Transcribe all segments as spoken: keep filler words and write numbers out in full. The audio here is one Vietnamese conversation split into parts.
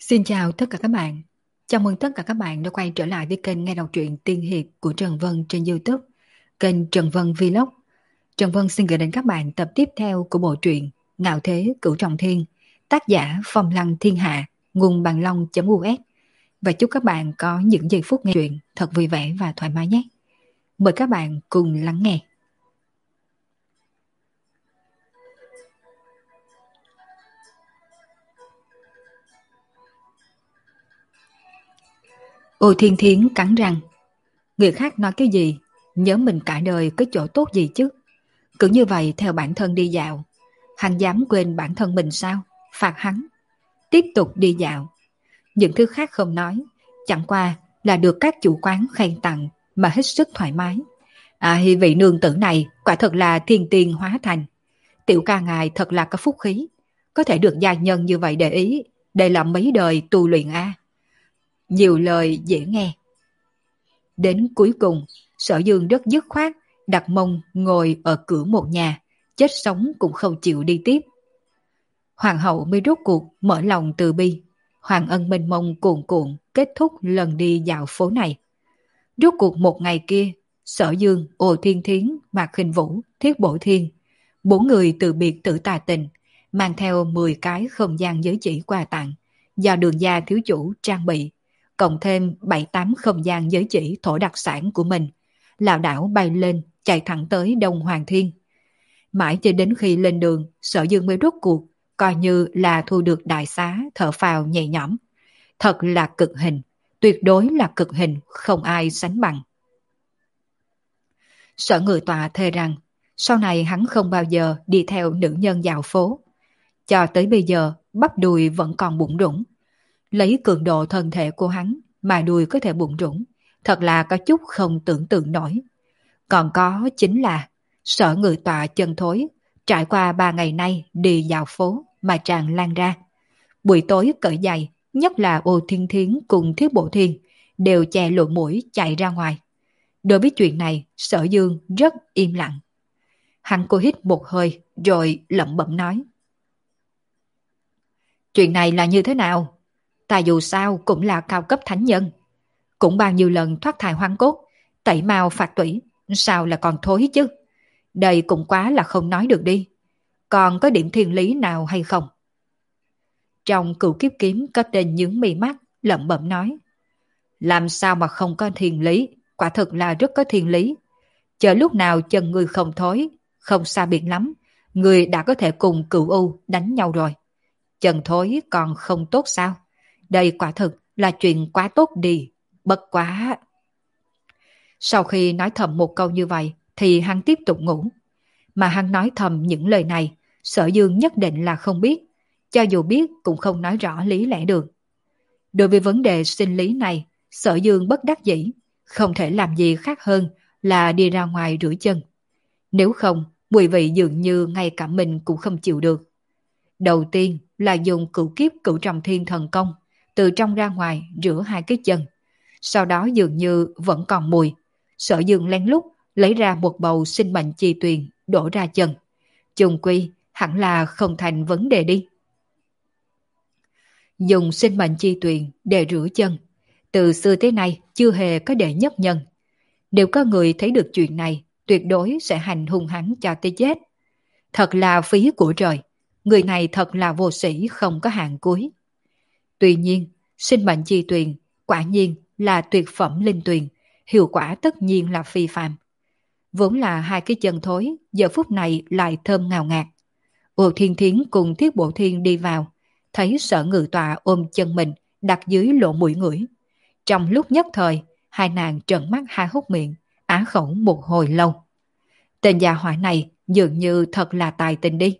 Xin chào tất cả các bạn. Chào mừng tất cả các bạn đã quay trở lại với kênh nghe đọc truyện tiên hiệp của Trần Vân trên YouTube, kênh Trần Vân Vlog. Trần Vân xin gửi đến các bạn tập tiếp theo của bộ truyện Ngạo Thế Cửu Trọng Thiên, tác giả Phong Lăng Thiên Hạ, nguồn bằng long.us. Và chúc các bạn có những giây phút nghe truyện thật vui vẻ và thoải mái nhé. Mời các bạn cùng lắng nghe. Ô Thiên Thiến cắn răng. Người khác nói cái gì, nhớ mình cả đời có chỗ tốt gì chứ. Cứ như vậy theo bản thân đi dạo. Hắn dám quên bản thân mình sao? Phạt hắn. Tiếp tục đi dạo. Những thứ khác không nói, chẳng qua là được các chủ quán khen tặng mà hết sức thoải mái. À, vị nương tử này quả thật là thiên tiên hóa thành. Tiểu ca ngài thật là có phúc khí. Có thể được gia nhân như vậy để ý. Đây là mấy đời tu luyện a. Nhiều lời dễ nghe. Đến cuối cùng, Sở Dương rất dứt khoát, đặt mông ngồi ở cửa một nhà, chết sống cũng không chịu đi tiếp. Hoàng hậu mới rốt cuộc mở lòng từ bi, Hoàng ân mênh mông cuồn cuộn kết thúc lần đi dạo phố này. Rốt cuộc một ngày kia, Sở Dương, Ô Thiên Thiến, Mạc Khinh Vũ, Thiết Bổ Thiên, bốn người từ biệt tử tà tình, mang theo mười cái không gian giới chỉ quà tặng, do đường gia thiếu chủ trang bị, cộng thêm bảy tám không gian giới chỉ thổ đặc sản của mình, lảo đảo bay lên, chạy thẳng tới Đông Hoàng Thiên. Mãi cho đến khi lên đường, Sở Dương mới rốt cuộc, coi như là thu được đại xá, thở phào nhẹ nhõm. Thật là cực hình, tuyệt đối là cực hình, không ai sánh bằng. Sở Ngự Tọa thề rằng, sau này hắn không bao giờ đi theo nữ nhân dạo phố. Cho tới bây giờ, bắp đùi vẫn còn bụng rủng. Lấy cường độ thân thể của hắn mà đùi có thể bụng rủng, thật là có chút không tưởng tượng nổi. Còn có chính là Sở Ngự Tọa chân thối, trải qua ba ngày nay đi dạo phố mà tràn lan ra. Buổi tối cởi giày, nhất là Ô Thiên Thiến cùng Thiết Bộ Thiên, đều che lỗ mũi chạy ra ngoài. Đối với chuyện này, Sở Dương rất im lặng. Hắn cô hít một hơi rồi lẩm bẩm nói. Chuyện này là như thế nào? Ta dù sao cũng là cao cấp thánh nhân. Cũng bao nhiêu lần thoát thai hoang cốt, tẩy mao phạt tủy, sao là còn thối chứ? Đây cũng quá là không nói được đi. Còn có điểm thiên lý nào hay không? Trong Cửu Kiếp Kiếm có tên nhướng mi mắt, lẩm bẩm nói. Làm sao mà không có thiên lý? Quả thực là rất có thiên lý. Chờ lúc nào chân người không thối, không xa biệt lắm, người đã có thể cùng Cửu U đánh nhau rồi. Chân thối còn không tốt sao? Đây quả thực là chuyện quá tốt đi, bất quá. Sau khi nói thầm một câu như vậy, thì hắn tiếp tục ngủ. Mà hắn nói thầm những lời này, Sở Dương nhất định là không biết, cho dù biết cũng không nói rõ lý lẽ được. Đối với vấn đề sinh lý này, Sở Dương bất đắc dĩ, không thể làm gì khác hơn là đi ra ngoài rửa chân. Nếu không, mùi vị dường như ngay cả mình cũng không chịu được. Đầu tiên là dùng Cửu Kiếp Cửu Trọng Thiên thần công, từ trong ra ngoài rửa hai cái chân. Sau đó dường như vẫn còn mùi, Sở Dương lén lút lấy ra một bầu sinh mệnh chi tuyền đổ ra chân. Chung quy hẳn là không thành vấn đề đi. Dùng sinh mệnh chi tuyền để rửa chân, từ xưa tới nay chưa hề có đệ nhất nhân. Nếu có người thấy được chuyện này, tuyệt đối sẽ hành hung hắn cho tới chết. Thật là phí của trời, người này thật là vô sĩ không có hạn cuối. Tuy nhiên, sinh mệnh chi tuyền quả nhiên là tuyệt phẩm linh tuyền, hiệu quả tất nhiên là phi phàm. Vốn là hai cái chân thối, giờ phút này lại thơm ngào ngạt. Ô Thiên Thiến cùng Thiết Bộ Thiên đi vào, thấy Sở Ngự Tọa ôm chân mình đặt dưới lỗ mũi ngửi. Trong lúc nhất thời, hai nàng trợn mắt há hốc miệng, á khẩu một hồi lâu. Tên già hỏa này dường như thật là tài tình đi.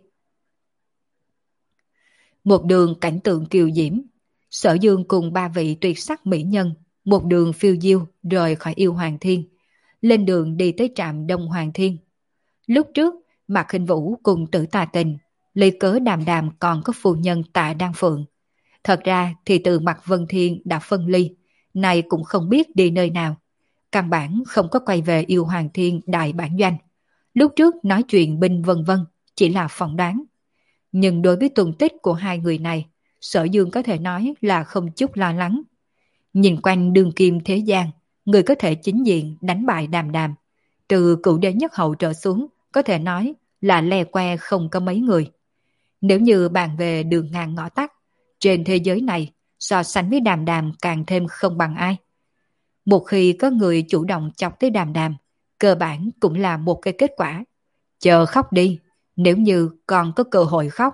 Một đường cảnh tượng kiều diễm, Sở Dương cùng ba vị tuyệt sắc mỹ nhân, một đường phiêu diêu rời khỏi Yêu Hoàng Thiên, lên đường đi tới trạm Đông Hoàng Thiên. Lúc trước, Mạc Khinh Vũ cùng Tử Tà Tình, lấy cớ đàm đàm còn có phu nhân Tạ Đan Phượng. Thật ra thì từ Mạc Vân Thiên đã phân ly, nay cũng không biết đi nơi nào. Căn bản không có quay về Yêu Hoàng Thiên đại bản doanh. Lúc trước nói chuyện binh vân vân, chỉ là phỏng đoán. Nhưng đối với tung tích của hai người này, Sở Dương có thể nói là không chút lo lắng. Nhìn quanh đường kim thế gian, người có thể chính diện đánh bại Đàm Đàm. Từ cửu đế nhất hậu trở xuống, có thể nói là le que không có mấy người. Nếu như bàn về đường ngang ngõ tắt, trên thế giới này, so sánh với Đàm Đàm càng thêm không bằng ai. Một khi có người chủ động chọc tới Đàm Đàm, cơ bản cũng là một cái kết quả. Chờ khóc đi, nếu như còn có cơ hội khóc.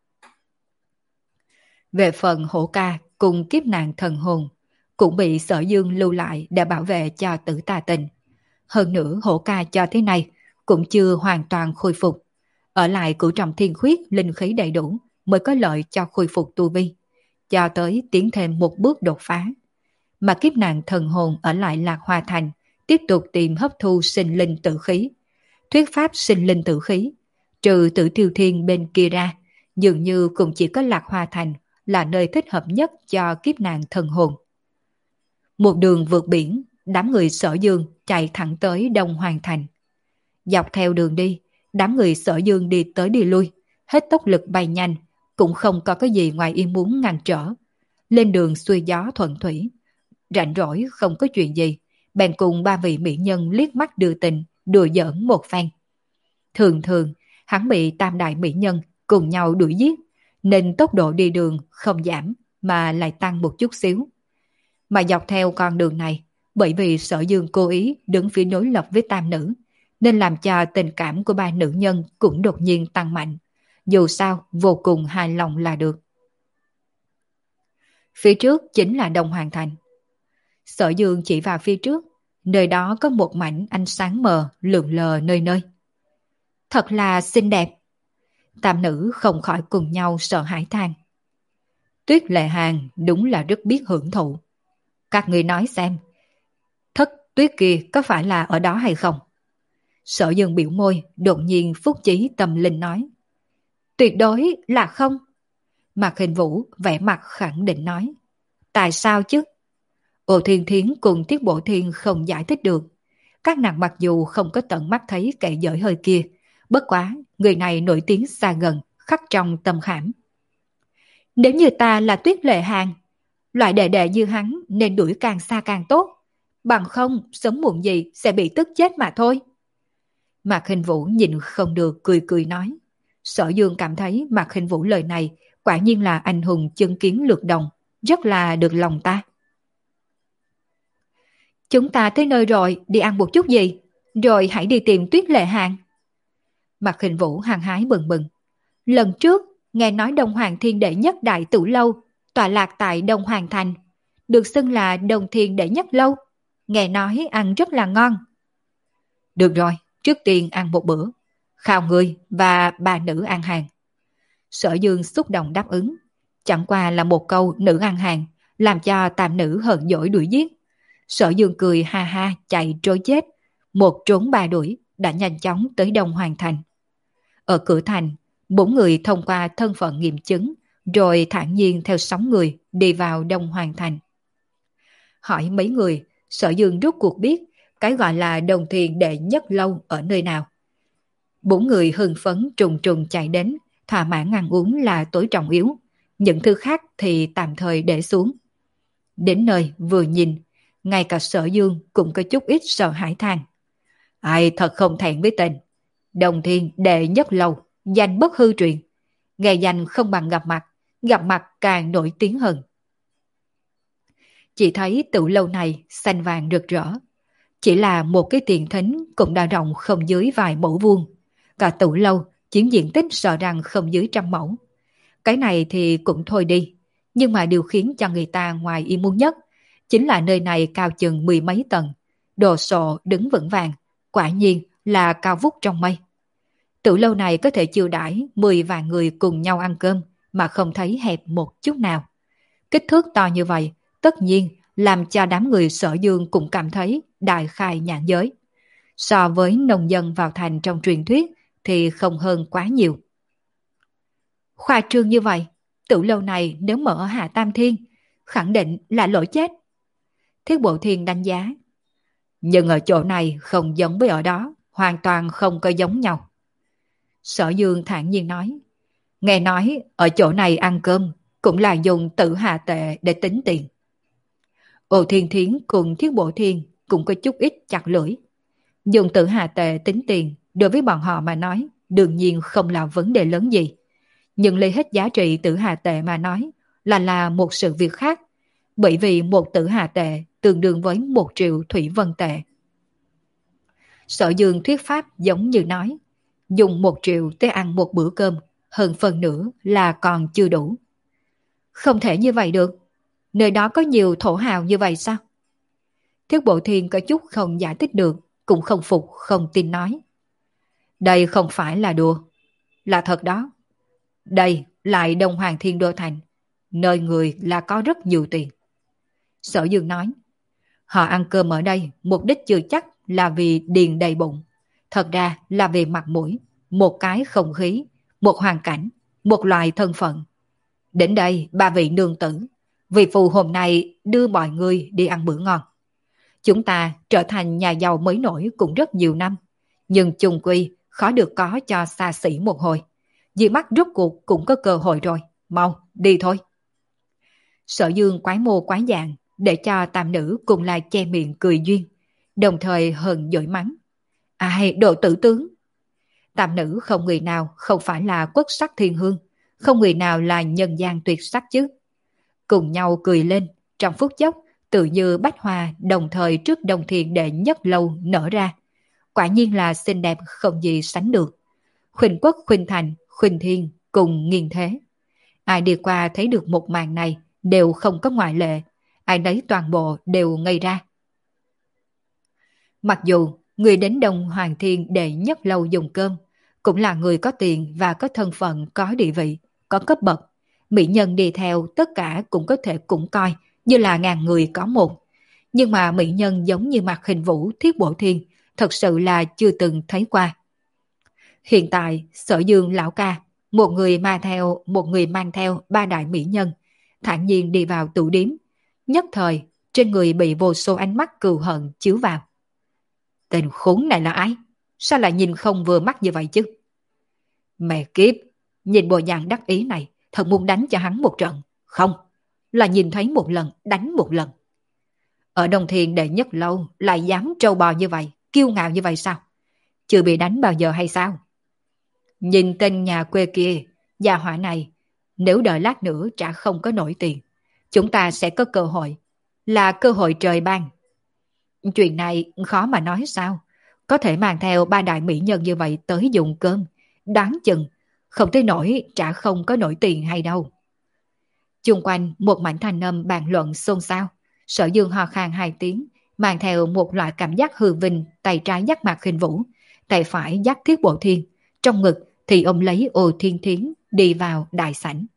Về phần Hổ Ca cùng kiếp nạn thần hồn, cũng bị Sở Dương lưu lại để bảo vệ cho Tử Tà Tình. Hơn nữa Hổ Ca cho thế này cũng chưa hoàn toàn khôi phục. Ở lại cửu trọng thiên khuyết linh khí đầy đủ mới có lợi cho khôi phục tu vi, cho tới tiến thêm một bước đột phá. Mà kiếp nạn thần hồn ở lại Lạc Hoa Thành, tiếp tục tìm hấp thu sinh linh tử khí. Thuyết pháp sinh linh tử khí, trừ Tử Tiêu Thiên bên kia ra, dường như cũng chỉ có Lạc Hoa Thành là nơi thích hợp nhất cho kiếp nạn thần hồn. Một đường vượt biển, đám người Sở Dương chạy thẳng tới Đông Hoàng Thành. Dọc theo đường đi, đám người Sở Dương đi tới đi lui, hết tốc lực bay nhanh, cũng không có cái gì ngoài ý muốn ngăn trở. Lên đường xuôi gió thuận thủy, rảnh rỗi không có chuyện gì, bèn cùng ba vị mỹ nhân liếc mắt đưa tình, đùa giỡn một phen. Thường thường, hắn bị tam đại mỹ nhân cùng nhau đuổi giết, nên tốc độ đi đường không giảm mà lại tăng một chút xíu. Mà dọc theo con đường này, bởi vì Sở Dương cố ý đứng phía đối lập với tam nữ, nên làm cho tình cảm của ba nữ nhân cũng đột nhiên tăng mạnh. Dù sao, vô cùng hài lòng là được. Phía trước chính là Đông Hoàng Thành. Sở Dương chỉ vào phía trước, nơi đó có một mảnh ánh sáng mờ lượn lờ nơi nơi. Thật là xinh đẹp. Tam nữ không khỏi cùng nhau sợ hãi than. Tuyết Lệ Hàn đúng là rất biết hưởng thụ. Các người nói xem, thất tuyết kia có phải là ở đó hay không? Sở Dương biểu môi, đột nhiên phúc chí tâm linh nói. Tuyệt đối là không. Mạc Hình Vũ vẻ mặt khẳng định nói. Tại sao chứ? Ô Thiên Thiến cùng Tiết Bộ Thiên không giải thích được. Các nàng mặc dù không có tận mắt thấy kẻ dở hơi kia, bất quá người này nổi tiếng xa gần, khắc trong tâm khảm. Nếu như ta là Tuyết Lệ Hàn, loại đệ đệ như hắn nên đuổi càng xa càng tốt, bằng không sớm muộn gì sẽ bị tức chết mà thôi. Mạc Hình Vũ nhìn không được cười cười nói. Sở Dương cảm thấy Mạc Hình Vũ lời này quả nhiên là anh hùng chân kiến lược đồng, rất là được lòng ta. Chúng ta tới nơi rồi, đi ăn một chút gì, rồi hãy đi tìm Tuyết Lệ Hàn. Mạc Hình Vũ hăng hái bừng bừng. Lần trước, nghe nói Đông Hoàng Thiên đệ nhất đại tử lâu, tọa lạc tại Đông Hoàng Thành, được xưng là Đông Thiên đệ nhất lâu. Nghe nói ăn rất là ngon. Được rồi, trước tiên ăn một bữa, khao người và bà nữ ăn hàng. Sở Dương xúc động đáp ứng. Chẳng qua là một câu nữ ăn hàng, làm cho tam nữ hờn dỗi đuổi giết. Sở Dương cười ha ha chạy trối chết, một trốn ba đuổi đã nhanh chóng tới Đông Hoàng Thành. Ở cửa thành, bốn người thông qua thân phận nghiệm chứng, rồi thản nhiên theo sáu người đi vào Đông Hoàng Thành. Hỏi mấy người, Sở Dương rốt cuộc biết cái gọi là Đồng Thiên đệ nhất lâu ở nơi nào. Bốn người hưng phấn trùng trùng chạy đến, thỏa mãn ăn uống là tối trọng yếu, những thứ khác thì tạm thời để xuống. Đến nơi vừa nhìn, ngay cả Sở Dương cũng có chút ít sợ hãi than. Ai thật không thẹn với tên. Đồng Thiên đệ nhất lâu, danh bất hư truyền. Nghe danh không bằng gặp mặt, gặp mặt càng nổi tiếng hơn. Chỉ thấy tự lâu này xanh vàng rực rỡ. Chỉ là một cái tiền thính cũng đã rộng không dưới vài mẫu vuông. Cả tự lâu chiếm diện tích sợ rằng không dưới trăm mẫu. Cái này thì cũng thôi đi. Nhưng mà điều khiến cho người ta ngoài ý muốn nhất chính là nơi này cao chừng mười mấy tầng. Đồ sộ đứng vững vàng, quả nhiên là cao vút trong mây. Tự lâu này có thể chiêu đãi mười vạn người cùng nhau ăn cơm mà không thấy hẹp một chút nào. Kích thước to như vậy, tất nhiên làm cho đám người Sở Dương cũng cảm thấy đại khai nhãn giới. So với nông dân vào thành trong truyền thuyết thì không hơn quá nhiều. Khoa trương như vậy, tự lâu này nếu mở ở Hạ Tam Thiên, khẳng định là lỗi chết. Thiết Bộ Thiên đánh giá. Nhưng ở chỗ này không giống với ở đó, hoàn toàn không có giống nhau. Sở Dương thản nhiên nói. Nghe nói ở chỗ này ăn cơm cũng là dùng tử hà tệ để tính tiền. Ô Thiên Thiến cùng Thiết Bộ Thiên cũng có chút ít chặt lưỡi. Dùng tử hà tệ tính tiền đối với bọn họ mà nói đương nhiên không là vấn đề lớn gì. Nhưng lấy hết giá trị tử hà tệ mà nói là là một sự việc khác. Bởi vì một tử hà tệ tương đương với một triệu thủy vân tệ. Sở Dương thuyết pháp giống như nói, dùng một triệu để ăn một bữa cơm, hơn phần nữa là còn chưa đủ. Không thể như vậy được, nơi đó có nhiều thổ hào như vậy sao? Thiết Bộ Thiên có chút không giải thích được, cũng không phục, không tin nói. Đây không phải là đùa, là thật đó. Đây lại Đông Hoàng Thiên Đô Thành, nơi người là có rất nhiều tiền. Sở Dương nói, họ ăn cơm ở đây mục đích chưa chắc là vì điền đầy bụng. Thật ra là vì mặt mũi, một cái không khí, một hoàn cảnh, một loại thân phận. Đến đây ba vị nương tử, vì phù hôm nay đưa mọi người đi ăn bữa ngon. Chúng ta trở thành nhà giàu mới nổi cũng rất nhiều năm, nhưng chung quy khó được có cho xa xỉ một hồi. Di mắt rốt cuộc cũng có cơ hội rồi, mau đi thôi. Sở Dương quái mô quái dạng để cho tam nữ cùng lại che miệng cười duyên, đồng thời hờn dỗi mắng. Ai đồ tử tướng? Tam nữ không người nào không phải là quốc sắc thiên hương, không người nào là nhân gian tuyệt sắc chứ. Cùng nhau cười lên, trong phút chốc, tự như bách hoa đồng thời trước đồng thiền đệ nhất lâu nở ra. Quả nhiên là xinh đẹp không gì sánh được. Khuynh quốc khuynh thành, khuynh thiên cùng nghiêng thế. Ai đi qua thấy được một màn này đều không có ngoại lệ, ai nấy toàn bộ đều ngây ra. Mặc dù người đến Đông Hoàng Thiên đệ nhất lâu dùng cơm, cũng là người có tiền và có thân phận, có địa vị, có cấp bậc. Mỹ nhân đi theo tất cả cũng có thể cũng coi như là ngàn người có một. Nhưng mà mỹ nhân giống như Mạc Hình Vũ, Thiết Bộ Thiên thật sự là chưa từng thấy qua. Hiện tại Sở Dương lão ca, một người mang theo một người mang theo ba đại mỹ nhân, thản nhiên đi vào tủ điếm. Nhất thời trên người bị vô số ánh mắt cừu hận chiếu vào. Tên khốn này là ai? Sao lại nhìn không vừa mắt như vậy chứ? Mẹ kiếp, nhìn bộ dạng đắc ý này, thật muốn đánh cho hắn một trận. Không, là nhìn thấy một lần, đánh một lần. Ở Đông Thiên đệ nhất lâu lại dám trâu bò như vậy, kiêu ngạo như vậy sao? Chưa bị đánh bao giờ hay sao? Nhìn tên nhà quê kia, gia hỏa này, nếu đợi lát nữa trả không có nổi tiền, chúng ta sẽ có cơ hội, là cơ hội trời ban. Chuyện này khó mà nói sao? Có thể mang theo ba đại mỹ nhân như vậy tới dùng cơm, đáng chừng, không tới nổi trả không có nổi tiền hay đâu. Chung quanh một mảnh thanh âm bàn luận xôn xao. Sở Dương ho khan hai tiếng, mang theo một loại cảm giác hư vinh, tay trái dắt Mạc Khinh Vũ, tay phải dắt Thiết Bộ Thiên, trong ngực thì ôm lấy Ô Thiên Thiến đi vào đại sảnh.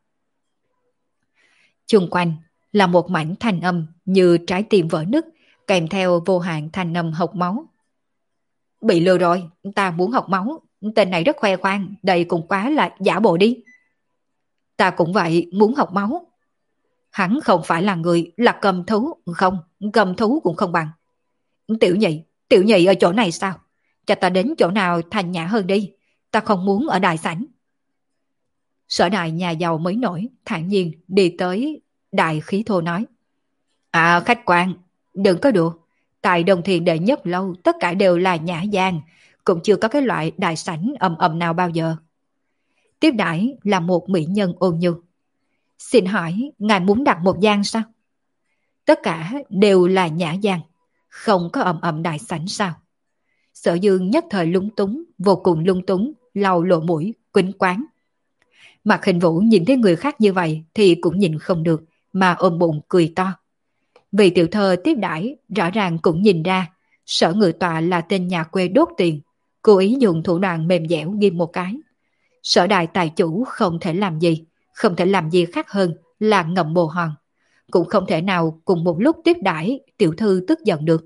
Chung quanh là một mảnh thanh âm như trái tim vỡ nứt, kèm theo vô hạn thanh âm hộc máu. Bị lừa rồi, ta muốn học máu, tên này rất khoe khoang, đây cũng quá là giả bộ đi. Ta cũng vậy, muốn học máu. Hắn không phải là người, là cầm thú, không, cầm thú cũng không bằng. Tiểu nhị, tiểu nhị ở chỗ này sao? Cho ta đến chỗ nào thành nhã hơn đi, ta không muốn ở đại sảnh. Sở đại nhà giàu mới nổi, thản nhiên đi tới đại khí thô nói. À khách quan, đừng có đùa, tại Đồng Thiền đệ nhất lâu tất cả đều là nhã gian, cũng chưa có cái loại đại sảnh ầm ầm nào bao giờ. Tiếp đãi là một mỹ nhân ôn nhu. Xin hỏi, ngài muốn đặt một gian sao? Tất cả đều là nhã gian, không có ầm ầm đại sảnh sao? Sở Dương nhất thời lung túng, vô cùng lung túng, lau lộ mũi, quýnh quán. Mạc Hình Vũ nhìn thấy người khác như vậy thì cũng nhìn không được, mà ôm bụng cười to. Vì tiểu thơ tiếp đãi rõ ràng cũng nhìn ra, Sở Ngự Tọa là tên nhà quê đốt tiền, cố ý dùng thủ đoạn mềm dẻo ghim một cái. Sở đại tài chủ không thể làm gì, không thể làm gì khác hơn là ngậm bồ hòn, cũng không thể nào cùng một lúc tiếp đãi tiểu thư tức giận được.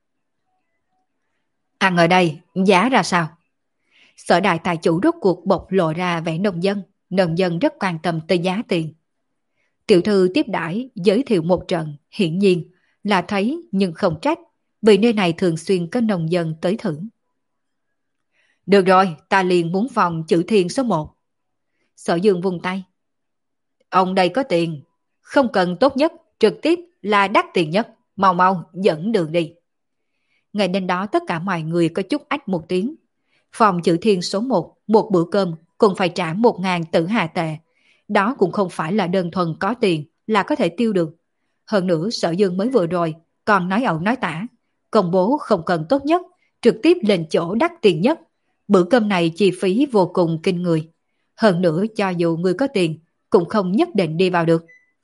Ăn ở đây, giá ra sao? Sở đại tài chủ rốt cuộc bộc lộ ra vẻ nông dân, nông dân rất quan tâm tới giá tiền. Tiểu thư tiếp đãi giới thiệu một trận, hiển nhiên là thấy nhưng không trách, vì nơi này thường xuyên có nông dân tới thử. Được rồi, ta liền muốn phòng chữ thiên số một. Sở Dương vung tay. Ông đây có tiền, không cần tốt nhất, trực tiếp là đắt tiền nhất, mau mau dẫn đường đi. Ngay đến đó tất cả mọi người có chút ách một tiếng. Phòng Chữ Thiên số một, một bữa cơm cũng phải trả một ngàn tử hà tệ. Đó cũng không phải là đơn thuần có tiền là có thể tiêu được. Hơn nữa Sở Dương mới vừa rồi còn nói ẩu nói tả, công bố không cần tốt nhất, trực tiếp lên chỗ đắt tiền nhất. Bữa cơm này chi phí vô cùng kinh người. Hơn nữa cho dù người có tiền cũng không nhất định đi vào được.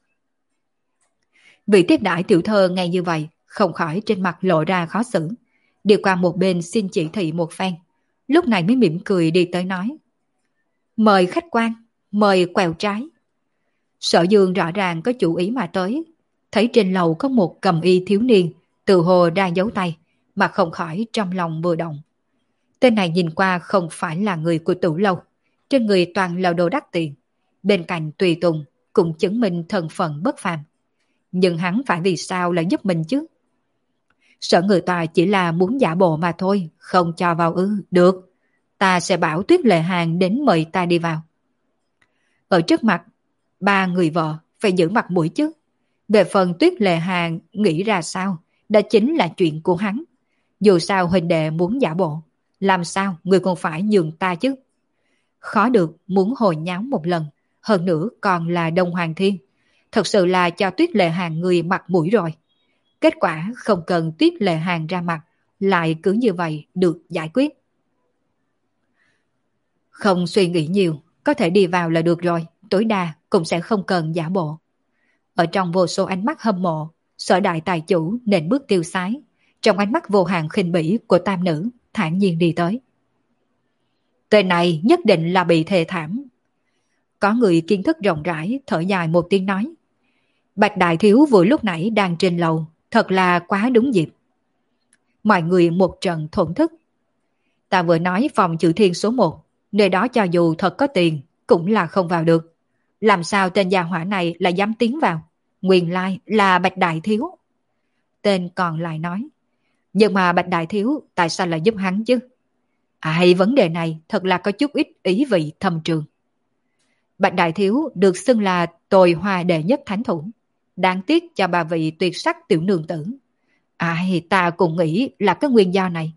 Vị tiếp đãi tiểu thơ nghe như vậy, không khỏi trên mặt lộ ra khó xử. Đi qua một bên xin chỉ thị một phen, lúc này mới mỉm cười đi tới nói: Mời khách quan, mời quẹo trái. Sở Dương rõ ràng có chủ ý mà tới, thấy trên lầu có một cầm y thiếu niên, tự hồ đang giấu tay, mà không khỏi trong lòng vừa động. Tên này nhìn qua không phải là người của Tử Lâu, trên người toàn là đồ đắt tiền, bên cạnh tùy tùng cũng chứng minh thân phận bất phàm. Nhưng hắn phải vì sao lại giúp mình chứ? Sở người ta chỉ là muốn giả bộ mà thôi, không cho vào ư? Được, ta sẽ bảo Tuyết Lệ Hàng đến mời ta đi vào. Ở trước mặt ba người vợ phải giữ mặt mũi chứ. Về phần Tuyết Lệ Hàng nghĩ ra sao, đó chính là chuyện của hắn. Dù sao huynh đệ muốn giả bộ, làm sao người còn phải nhường ta chứ? Khó được muốn hồi nháo một lần, hơn nữa còn là Đông Hoàng Thiên. Thật sự là cho Tuyết Lệ Hàng người mặt mũi rồi. Kết quả không cần Tuyết Lệ Hàng ra mặt, lại cứ như vậy được giải quyết. Không suy nghĩ nhiều, có thể đi vào là được rồi, tối đa cũng sẽ không cần giả bộ. Ở trong vô số ánh mắt hâm mộ, Sở đại tài chủ nện bước tiêu sái, trong ánh mắt vô hạn khinh bỉ của tam nữ, thản nhiên đi tới. Tên này nhất định là bị thê thảm. Có người kiến thức rộng rãi thở dài một tiếng nói: Bạch đại thiếu vừa lúc nãy đang trên lầu, thật là quá đúng dịp. Mọi người một trận thổn thức. Ta vừa nói phòng Chữ Thiên số một, nơi đó cho dù thật có tiền cũng là không vào được. Làm sao tên gia hỏa này lại dám tiến vào? Nguyên lai là Bạch đại thiếu. Tên còn lại nói: Nhưng mà Bạch đại thiếu tại sao lại giúp hắn chứ? Ai, vấn đề này thật là có chút ít ý vị thâm trường. Bạch đại thiếu được xưng là tồi hoa đệ nhất thánh thủ, đáng tiếc cho bà vị tuyệt sắc tiểu nương tử. Ai, ta cũng nghĩ là cái nguyên do này.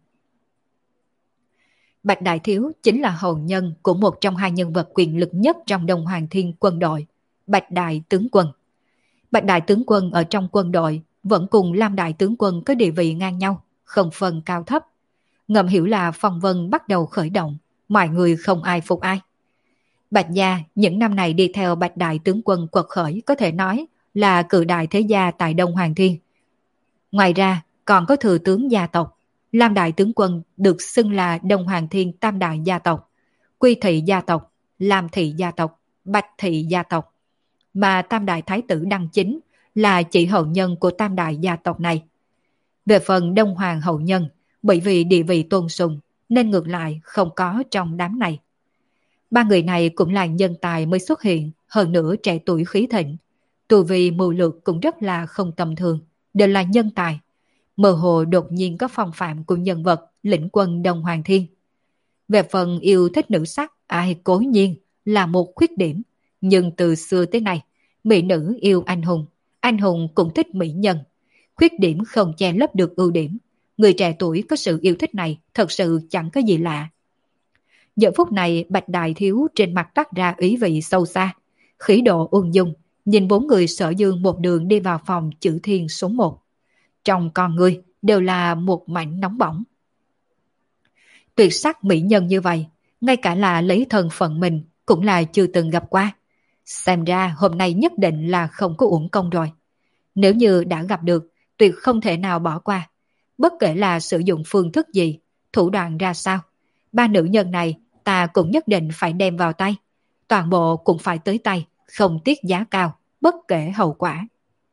Bạch đại thiếu chính là hầu nhân của một trong hai nhân vật quyền lực nhất trong Đông Hoàng Thiên quân đội, Bạch đại tướng quân. Bạch đại tướng quân ở trong quân đội vẫn cùng Lam đại tướng quân có địa vị ngang nhau, không phân cao thấp. Ngầm hiểu là phong vân bắt đầu khởi động, mọi người không ai phục ai. Bạch gia những năm này đi theo Bạch đại tướng quân quật khởi có thể nói là cự đại thế gia tại Đông Hoàng Thiên. Ngoài ra còn có thừa tướng gia tộc. Lam đại tướng quân được xưng là Đông Hoàng Thiên tam đại gia tộc, Quy thị gia tộc, Lam thị gia tộc, Bạch thị gia tộc. Mà tam đại thái tử Đăng Chính là chị hậu nhân của tam đại gia tộc này. Về phần Đông Hoàng hậu nhân, bởi vì địa vị tôn sùng nên ngược lại không có trong đám này. Ba người này cũng là nhân tài mới xuất hiện, hơn nữa trẻ tuổi khí thịnh. Tu vi mưu lược cũng rất là không tầm thường, đều là nhân tài. Mơ hồ đột nhiên có phong phạm của nhân vật lĩnh quân Đông Hoàng Thiên. Về phần yêu thích nữ sắc, ai cố nhiên là một khuyết điểm. Nhưng từ xưa tới nay, mỹ nữ yêu anh hùng, anh hùng cũng thích mỹ nhân. Khuyết điểm không che lấp được ưu điểm. Người trẻ tuổi có sự yêu thích này thật sự chẳng có gì lạ. Giờ phút này Bạch đại thiếu trên mặt toát ra ý vị sâu xa, khí độ ung dung, nhìn bốn người Sở Dương một đường đi vào phòng Chữ Thiên số một. Trong con người đều là một mảnh nóng bỏng. Tuyệt sắc mỹ nhân như vậy, ngay cả là lấy thân phận mình cũng là chưa từng gặp qua. Xem ra hôm nay nhất định là không có uổng công rồi. Nếu như đã gặp được, tuyệt không thể nào bỏ qua. Bất kể là sử dụng phương thức gì, thủ đoạn ra sao, ba nữ nhân này ta cũng nhất định phải đem vào tay. Toàn bộ cũng phải tới tay, không tiếc giá cao, bất kể hậu quả.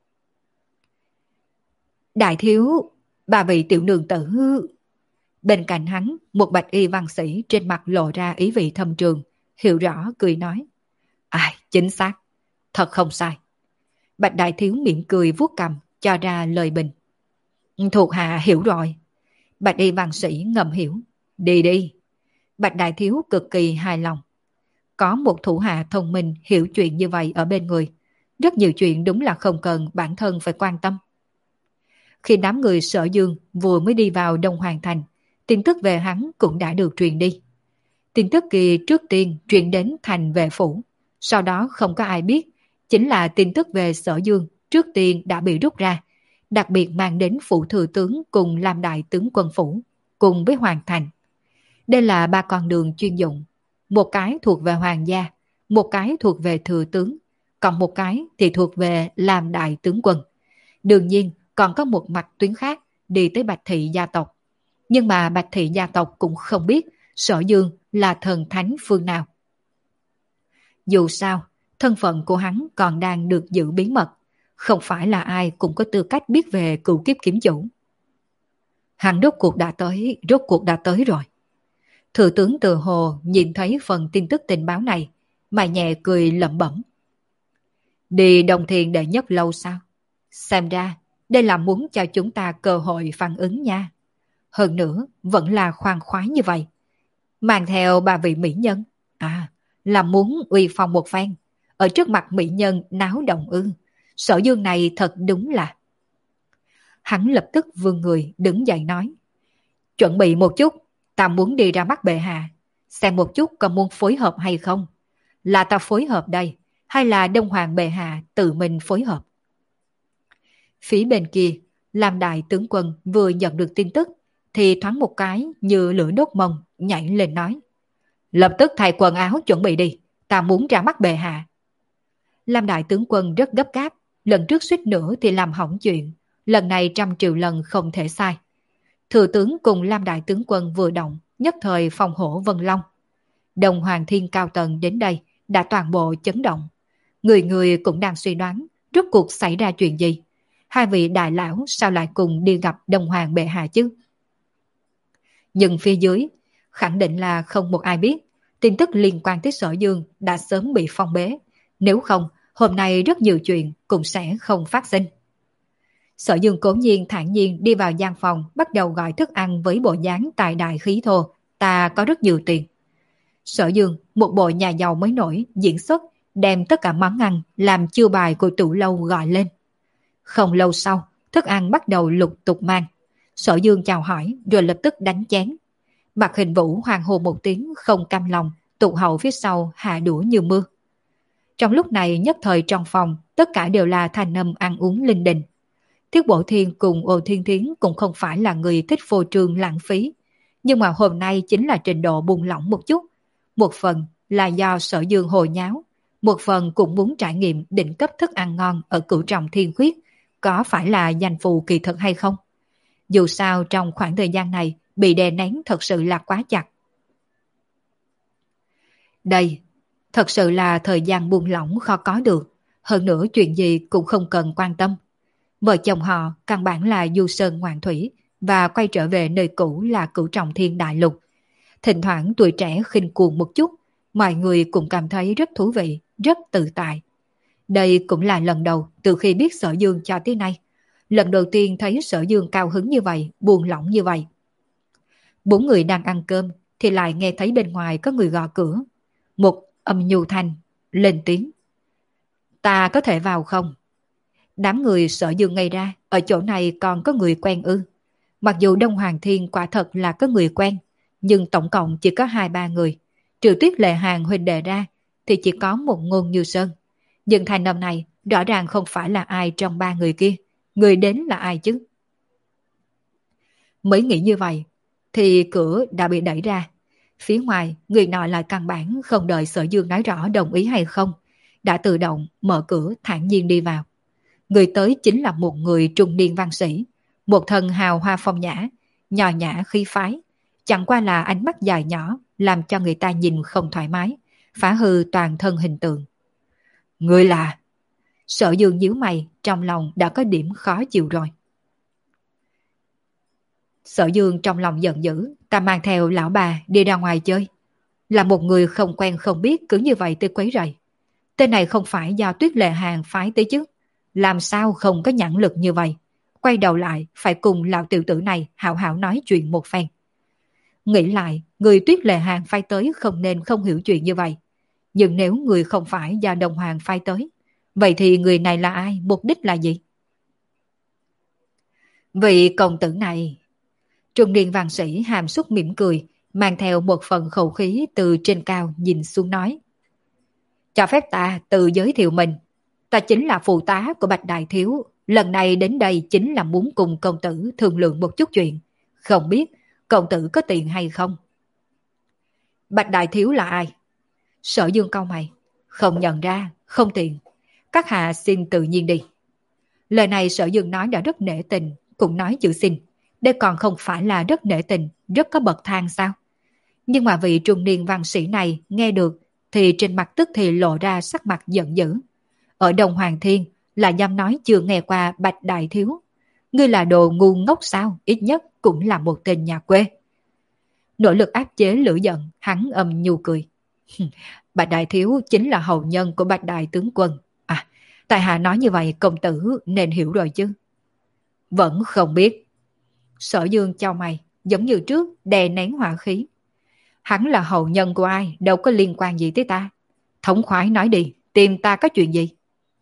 Đại thiếu, bà vị tiểu nương tử. Bên cạnh hắn, một bạch y văn sĩ trên mặt lộ ra ý vị thâm trường, hiểu rõ cười nói: Ai, chính xác, thật không sai. Bạch đại thiếu mỉm cười vuốt cằm, cho ra lời bình. Thuộc hạ hiểu rồi. Bạch y văn sĩ ngầm hiểu. Đi đi. Bạch đại thiếu cực kỳ hài lòng. có một thủ hạ thông minh hiểu chuyện như vậy ở bên người. Rất nhiều chuyện đúng là không cần bản thân phải quan tâm. Khi đám người Sở Dương vừa mới đi vào Đông Hoàng Thành, tin tức về hắn cũng đã được truyền đi. Tin tức kia trước tiên truyền đến thành vệ phủ, sau đó không có ai biết, chính là tin tức về Sở Dương trước tiên đã bị rút ra, đặc biệt mang đến phủ thừa tướng cùng làm đại tướng quân phủ, cùng với Hoàng Thành. Đây là ba con đường chuyên dụng, một cái thuộc về Hoàng gia, một cái thuộc về thừa tướng, còn một cái thì thuộc về làm đại tướng quân. Đương nhiên còn có một mặt tuyến khác đi tới Bạch Thị gia tộc. Nhưng mà Bạch Thị gia tộc cũng không biết Sở Dương là thần thánh phương nào. Dù sao, thân phận của hắn còn đang được giữ bí mật, không phải là ai cũng có tư cách biết về cựu kiếp kiếm chủ. Hắn rốt cuộc đã tới, rốt cuộc đã tới rồi. Thừa tướng Từ Hồ nhìn thấy phần tin tức tình báo này, mà nhẹ cười lẩm bẩm. Đi Đồng Thiền đệ nhất lâu sao? Xem ra, đây là muốn cho chúng ta cơ hội phản ứng nha. Hơn nữa, vẫn là khoan khoái như vậy. Mang theo ba vị mỹ nhân. À, là muốn uy phong một phen. Ở trước mặt mỹ nhân náo động ư. Sở Dương này thật đúng là. Hắn lập tức vươn người đứng dậy nói. Chuẩn bị một chút, ta muốn đi ra mắt bệ hạ. Xem một chút có muốn phối hợp hay không. Là ta phối hợp đây, hay là Đông Hoàng bệ hạ tự mình phối hợp? Phía bên kia, làm đại tướng quân vừa nhận được tin tức, thì thoáng một cái như lửa đốt mông, nhảy lên nói. Lập tức thay quần áo chuẩn bị đi, ta muốn ra mắt bệ hạ. Làm đại tướng quân rất gấp gáp, lần trước suýt nữa thì làm hỏng chuyện, lần này trăm triệu lần không thể sai. Thừa tướng cùng Lam đại tướng quân vừa động, nhất thời phòng hổ Vân Long. Đồng Hoàng Thiên cao tầng đến đây đã toàn bộ chấn động. Người người cũng đang suy đoán rốt cuộc xảy ra chuyện gì. Hai vị đại lão sao lại cùng đi gặp Đông Hoàng bệ hạ chứ? Nhưng phía dưới, khẳng định là không một ai biết, tin tức liên quan tới Sở Dương đã sớm bị phong bế. Nếu không, hôm nay rất nhiều chuyện cũng sẽ không phát sinh. Sở Dương cố nhiên thản nhiên đi vào gian phòng, bắt đầu gọi thức ăn với bộ dáng tài đại khí thô. Ta có rất nhiều tiền. Sở Dương, một bộ nhà giàu mới nổi, diễn xuất, đem tất cả món ăn làm chiêu bài của tủ lâu gọi lên. Không lâu sau, thức ăn bắt đầu lục tục mang. Sở Dương chào hỏi rồi lập tức đánh chén. Mặt Hình Vũ hoàng hô một tiếng không cam lòng, tụt hậu phía sau hạ đũa như mưa. Trong lúc này nhất thời trong phòng, tất cả đều là thanh âm ăn uống linh đình. Thiết Bổ Thiên cùng Ô Thiên Thiến cũng không phải là người thích phô trương lãng phí. Nhưng mà hôm nay chính là trình độ buông lỏng một chút. Một phần là do Sở Dương hồ nháo, một phần cũng muốn trải nghiệm đỉnh cấp thức ăn ngon ở Cửu Trọng Thiên Khuyết, có phải là danh phù kỳ thực hay không? Dù sao trong khoảng thời gian này bị đè nén thật sự là quá chặt. Đây, thật sự là thời gian buông lỏng khó có được, hơn nữa chuyện gì cũng không cần quan tâm. Vợ chồng họ căn bản là du sơn ngoạn thủy và quay trở về nơi cũ là Cửu Trọng Thiên Đại Lục. Thỉnh thoảng tuổi trẻ khinh cuồng một chút, mọi người cũng cảm thấy rất thú vị, rất tự tại. Đây cũng là lần đầu từ khi biết Sở Dương cho tới nay. Lần đầu tiên thấy Sở Dương cao hứng như vậy, buồn lỏng như vậy. Bốn người đang ăn cơm thì lại nghe thấy bên ngoài có người gõ cửa. Một âm nhu thanh lên tiếng. Ta có thể vào không? Đám người Sở Dương ngây ra, ở chỗ này còn có người quen ư? Mặc dù Đông Hoàng Thiên quả thật là có người quen, nhưng tổng cộng chỉ có hai ba người. Trừ Tuyết Lệ Hàng huynh đệ ra thì chỉ có một Ngôn Như Sơn. Nhưng thành âm này rõ ràng không phải là ai trong ba người kia. Người đến là ai chứ? Mới nghĩ như vậy thì cửa đã bị đẩy ra. Phía ngoài người nọ lại căn bản không đợi Sở Dương nói rõ đồng ý hay không, đã tự động mở cửa thản nhiên đi vào. Người tới chính là một người trung niên văn sĩ, một thân hào hoa phong nhã, nhỏ nhã khí phái, chẳng qua là ánh mắt dài nhỏ làm cho người ta nhìn không thoải mái, phá hư toàn thân hình tượng. Người là... Sở Dương nhíu mày, trong lòng đã có điểm khó chịu rồi. Sở Dương trong lòng giận dữ, ta mang theo lão bà đi ra ngoài chơi. Là một người không quen không biết cứ như vậy tới quấy rầy. Tên này không phải do Tuyết Lệ Hàng phái tới chứ. Làm sao không có nhãn lực như vậy? Quay đầu lại phải cùng lão tiểu tử này hảo hảo nói chuyện một phen. Nghĩ lại, người Tuyết Lệ Hàng phái tới không nên không hiểu chuyện như vậy. Nhưng nếu người không phải do Đông Hoàng phái tới, vậy thì người này là ai, mục đích là gì? Vị công tử này, trung niên văn sĩ hàm xúc mỉm cười, mang theo một phần khẩu khí từ trên cao nhìn xuống nói. Cho phép ta tự giới thiệu mình. Ta chính là phụ tá của Bạch Đại Thiếu. Lần này đến đây chính là muốn cùng công tử thương lượng một chút chuyện. Không biết công tử có tiền hay không? Bạch Đại Thiếu là ai? Sở Dương cau mày. Không nhận ra, không tiền. Các hạ xin tự nhiên đi. Lời này Sở Dương nói đã rất nể tình, cũng nói chữ xin. Đây còn không phải là rất nể tình, rất có bậc thang sao? Nhưng mà vị trung niên văn sĩ này nghe được thì trên mặt tức thì lộ ra sắc mặt giận dữ. Ở Đông Hoàng Thiên là dám nói chưa nghe qua Bạch Đại Thiếu. Ngươi là đồ ngu ngốc sao? Ít nhất cũng là một tên nhà quê. Nỗ lực áp chế lửa giận, hắn âm nhu cười. Bạch Đại Thiếu chính là hậu nhân của Bạch Đại Tướng Quân. À, tại hạ nói như vậy công tử nên hiểu rồi chứ. Vẫn không biết. Sở Dương chau mày, giống như trước đè nén hỏa khí. Hắn là hậu nhân của ai, đâu có liên quan gì tới ta. Thống khoái nói đi, tìm ta có chuyện gì?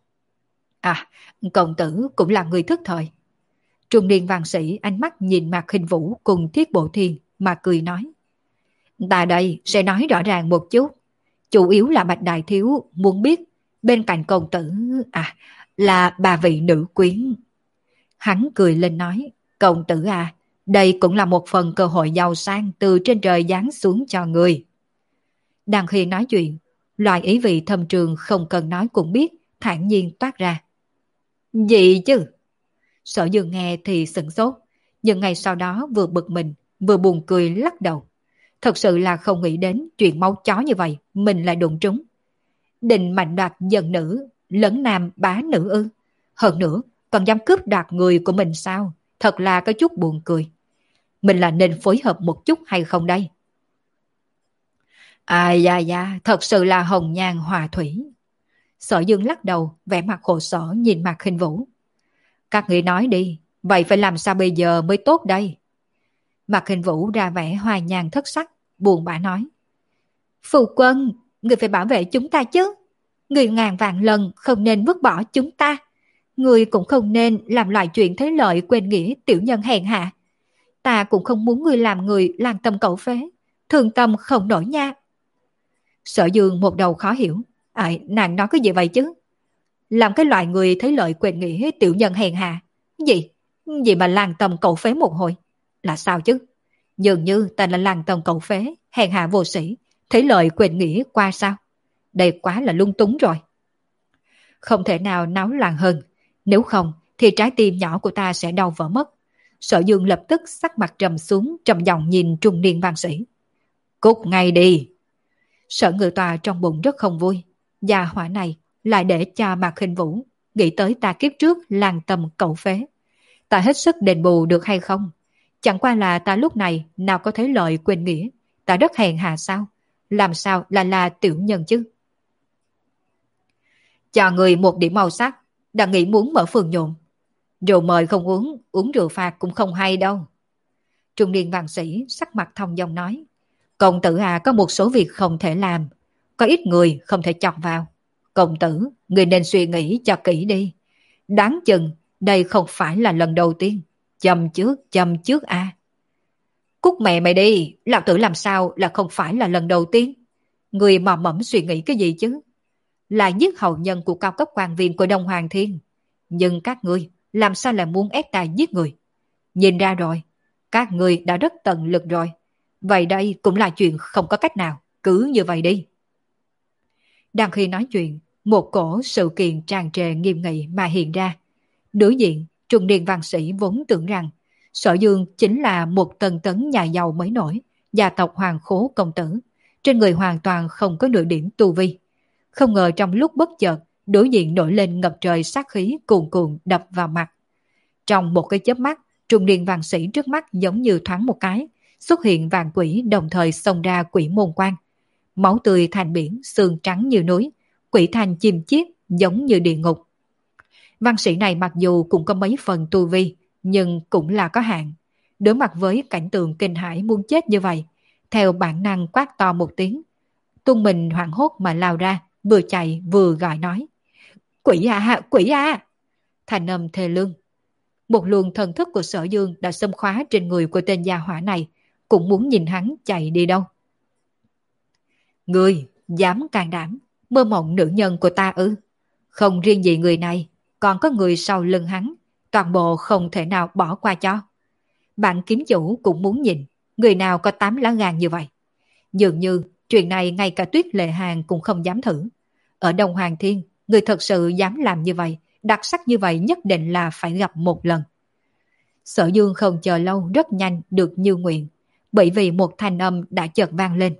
À, công tử cũng là người thức thời. Trung niên văn sĩ ánh mắt nhìn Mạc Khinh Vũ cùng Thiết Bộ Thiên mà cười nói. Ta đây sẽ nói rõ ràng một chút. Chủ yếu là Bạch Đại Thiếu muốn biết bên cạnh công tử, à, là bà vị nữ quyến. Hắn cười lên nói, công tử à, đây cũng là một phần cơ hội giàu sang từ trên trời giáng xuống cho người. Đang khi nói chuyện, loại ý vị thâm trường không cần nói cũng biết, thản nhiên toát ra. Gì chứ? Sở Dương nghe thì sửng sốt, nhưng ngày sau đó vừa bực mình, vừa buồn cười lắc đầu. Thật sự là không nghĩ đến chuyện máu chó như vậy, mình lại đụng trúng. Định mạnh đoạt dân nữ, lấn nam bá nữ ư. Hơn nữa, còn dám cướp đoạt người của mình sao? Thật là có chút buồn cười. Mình là nên phối hợp một chút hay không đây? À da da, thật sự là hồng nhan hòa thủy. Sở Dương lắc đầu, vẻ mặt khổ sở nhìn Mạc Khinh Vũ. Các người nói đi, vậy phải làm sao bây giờ mới tốt đây? Mạc Khinh Vũ ra vẻ hoài nhàn thất sắc, buồn bã nói. Phu quân, người phải bảo vệ chúng ta chứ. Người ngàn vạn lần không nên vứt bỏ chúng ta. Người cũng không nên làm loại chuyện thế lợi quên nghĩa tiểu nhân hèn hạ. Ta cũng không muốn người làm người lang tâm cẩu phế, thương tâm không nổi nha. Sở Dương một đầu khó hiểu. Ai, nàng nói cái gì vậy chứ? Làm cái loại người thấy lợi quên nghĩa tiểu nhân hèn hạ. Gì? Gì mà lang tâm cẩu phế một hồi? Là sao chứ? Dường như ta là lang tâm cẩu phế, hèn hạ vô sĩ, thấy lợi quên nghĩa qua sao? Đây quá là lung túng rồi. Không thể nào náo loạn hơn. Nếu không thì trái tim nhỏ của ta sẽ đau vỡ mất. Sở Dương lập tức sắc mặt trầm xuống, trầm giọng nhìn trung niên văn sĩ. Cút ngay đi. Sở Ngự Tòa trong bụng rất không vui. Gia hỏa này lại để cho Mạc Khinh Vũ nghĩ tới ta kiếp trước lang tâm cẩu phế. Ta hết sức đền bù được hay không? Chẳng qua là ta lúc này nào có thấy lợi quên nghĩa. Ta rất hèn hạ sao? Làm sao là là tiểu nhân chứ? Cho người một điểm màu sắc, đã nghĩ muốn mở phường nhộn. Rượu mời không uống, uống rượu phạt cũng không hay đâu. Trung niên văn sĩ sắc mặt thông dong nói. Công tử à, có một số việc không thể làm. Có ít người không thể chọc vào. Công tử, người nên suy nghĩ cho kỹ đi. Đáng chừng, đây không phải là lần đầu tiên. Chầm trước, chầm trước à. Cút mẹ mày đi, lão tử làm sao là không phải là lần đầu tiên. Người mò mẫm suy nghĩ cái gì chứ? Là giết hậu nhân của cao cấp quan viên của Đông Hoàng Thiên. Nhưng các ngươi làm sao lại muốn ép ta giết người? Nhìn ra rồi, các ngươi đã rất tận lực rồi. Vậy đây cũng là chuyện không có cách nào, cứ như vậy đi. Đang khi nói chuyện, một cổ sự kiện tràn trề nghiêm nghị mà hiện ra. Đối diện, trung niên văn sĩ vốn tưởng rằng Sở Dương chính là một tần tấn nhà giàu mới nổi, gia tộc Hoàng Khố công tử, trên người hoàn toàn không có nửa điểm tu vi. Không ngờ trong lúc bất chợt, đối diện nổi lên ngập trời sát khí cuồn cuộn đập vào mặt. Trong một cái chớp mắt, trung niên văn sĩ trước mắt giống như thoáng một cái, xuất hiện vạn quỷ đồng thời xông ra quỷ môn quan. Máu tươi thành biển, xương trắng như núi, quỷ thành chim chiết giống như địa ngục. Văn sĩ này mặc dù cũng có mấy phần tu vi, nhưng cũng là có hạn. Đối mặt với cảnh tượng kinh hãi muốn chết như vậy, theo bản năng quát to một tiếng, tung mình hoảng hốt mà lao ra, vừa chạy vừa gọi nói. Quỷ à, quỷ à! Thành âm thê lương. Một luồng thần thức của Sở Dương đã xâm khóa trên người của tên gia hỏa này, cũng muốn nhìn hắn chạy đi đâu. Ngươi dám can đảm mơ mộng nữ nhân của ta ư? Không riêng gì người này, còn có người sau lưng hắn, toàn bộ không thể nào bỏ qua cho. Bạn kiếm chủ cũng muốn nhìn, người nào có tám lá gan như vậy. Dường như chuyện này ngay cả Tuyết Lệ Hàng cũng không dám thử. Ở Đông Hoàng Thiên, người thật sự dám làm như vậy, đặc sắc như vậy nhất định là phải gặp một lần. Sở Dương không chờ lâu, rất nhanh được như nguyện, bởi vì một thanh âm đã chợt vang lên.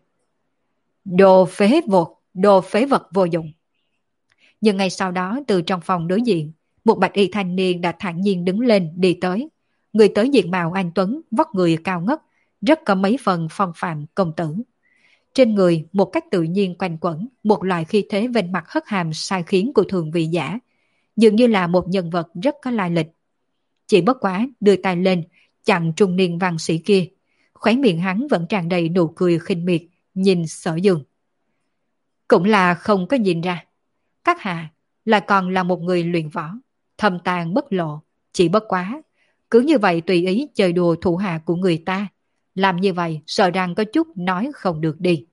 Đồ phế vật, đồ phế vật vô dụng. Nhưng ngay sau đó từ trong phòng đối diện, một bạch y thanh niên đã thản nhiên đứng lên đi tới. Người tới diện mạo anh tuấn, vóc người cao ngất, rất có mấy phần phong phạm công tử. Trên người một cách tự nhiên quanh quẩn một loại khí thế vênh mặt hất hàm sai khiến của thường vị giả, dường như là một nhân vật rất có lai lịch. Chỉ bất quá đưa tay lên chặn trung niên văn sĩ kia, khóe miệng hắn vẫn tràn đầy nụ cười khinh miệt, nhìn Sở Dương. Cũng là không có nhìn ra, các hạ là còn là một người luyện võ, thâm tàn bất lộ, chỉ bất quá cứ như vậy tùy ý chơi đùa thủ hạ của người ta, làm như vậy sợ rằng có chút nói không được đi.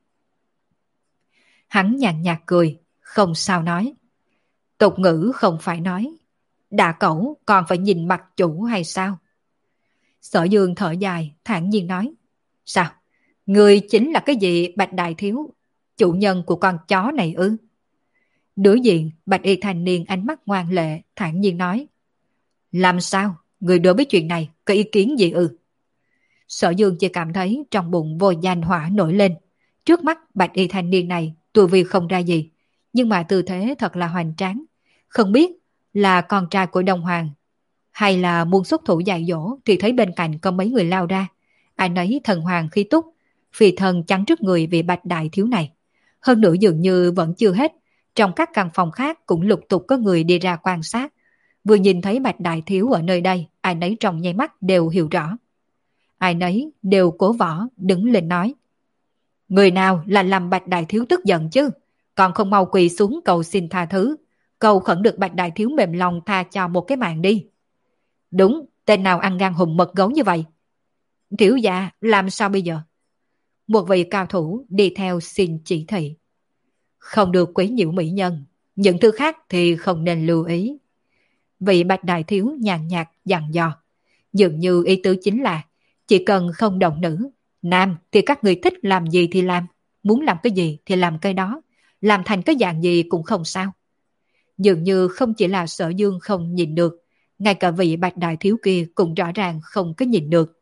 Hắn nhàn nhạt cười, không sao nói. Tục ngữ không phải nói, đả cẩu còn phải nhìn mặt chủ hay sao? Sở Dương thở dài, thản nhiên nói. Sao? Người chính là cái gì Bạch Đại Thiếu, chủ nhân của con chó này ư? Đối diện, Bạch Y thanh niên ánh mắt ngoan lệ, thản nhiên nói. Làm sao? Người đối với chuyện này có ý kiến gì ư? Sở Dương chỉ cảm thấy trong bụng vô danh hỏa nổi lên. Trước mắt Bạch Y thanh niên này tu vi không ra gì, nhưng mà tư thế thật là hoành tráng. Không biết là con trai của Đông Hoàng, hay là muốn xuất thủ dạy dỗ thì thấy bên cạnh có mấy người lao ra. Ai nấy thần hoàng khí túc, phi thần chắn trước người vị Bạch Đại Thiếu này. Hơn nữa dường như vẫn chưa hết, trong các căn phòng khác cũng lục tục có người đi ra quan sát. Vừa nhìn thấy Bạch Đại Thiếu ở nơi đây, ai nấy trong nháy mắt đều hiểu rõ. Ai nấy đều cố võ đứng lên nói. Người nào là làm Bạch Đại Thiếu tức giận chứ? Còn không mau quỳ xuống cầu xin tha thứ, cầu khẩn được Bạch Đại Thiếu mềm lòng tha cho một cái mạng đi. Đúng, tên nào ăn gan hùm mật gấu như vậy? Thiếu gia, làm sao bây giờ? Một vị cao thủ đi theo xin chỉ thị. Không được quấy nhiễu mỹ nhân, những thứ khác thì không nên lưu ý. Vị Bạch Đại Thiếu nhàn nhạt dặn dò. Dường như ý tứ chính là chỉ cần không động nữ, nam thì các người thích làm gì thì làm, muốn làm cái gì thì làm cái đó, làm thành cái dạng gì cũng không sao. Dường như không chỉ là Sở Dương không nhìn được, ngay cả vị Bạch Đại Thiếu kia cũng rõ ràng không có nhìn được.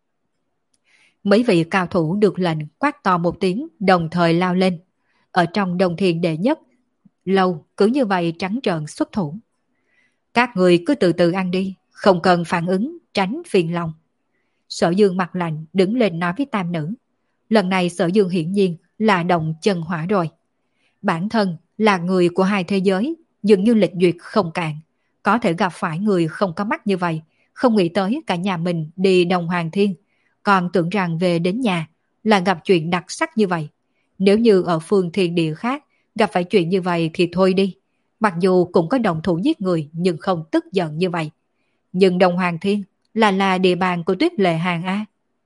Mấy vị cao thủ được lệnh quát to một tiếng, đồng thời lao lên. Ở trong Đồng Thiên đệ nhất, lâu cứ như vậy trắng trợn xuất thủ. Các người cứ từ từ ăn đi, không cần phản ứng, tránh phiền lòng. Sở Dương mặt lạnh đứng lên nói với tam nữ. Lần này Sở Dương hiển nhiên là động chân hỏa rồi. Bản thân là người của hai thế giới, dường như lịch duyệt không cạn. Có thể gặp phải người không có mắt như vậy, không nghĩ tới cả nhà mình đi Đông Hoàng Thiên, còn tưởng rằng về đến nhà là gặp chuyện đặc sắc như vậy. Nếu như ở phương thiên địa khác gặp phải chuyện như vậy thì thôi đi. Mặc dù cũng có động thủ giết người nhưng không tức giận như vậy. Nhưng Đông Hoàng Thiên là là địa bàn của Tuyết Lệ Hàng A.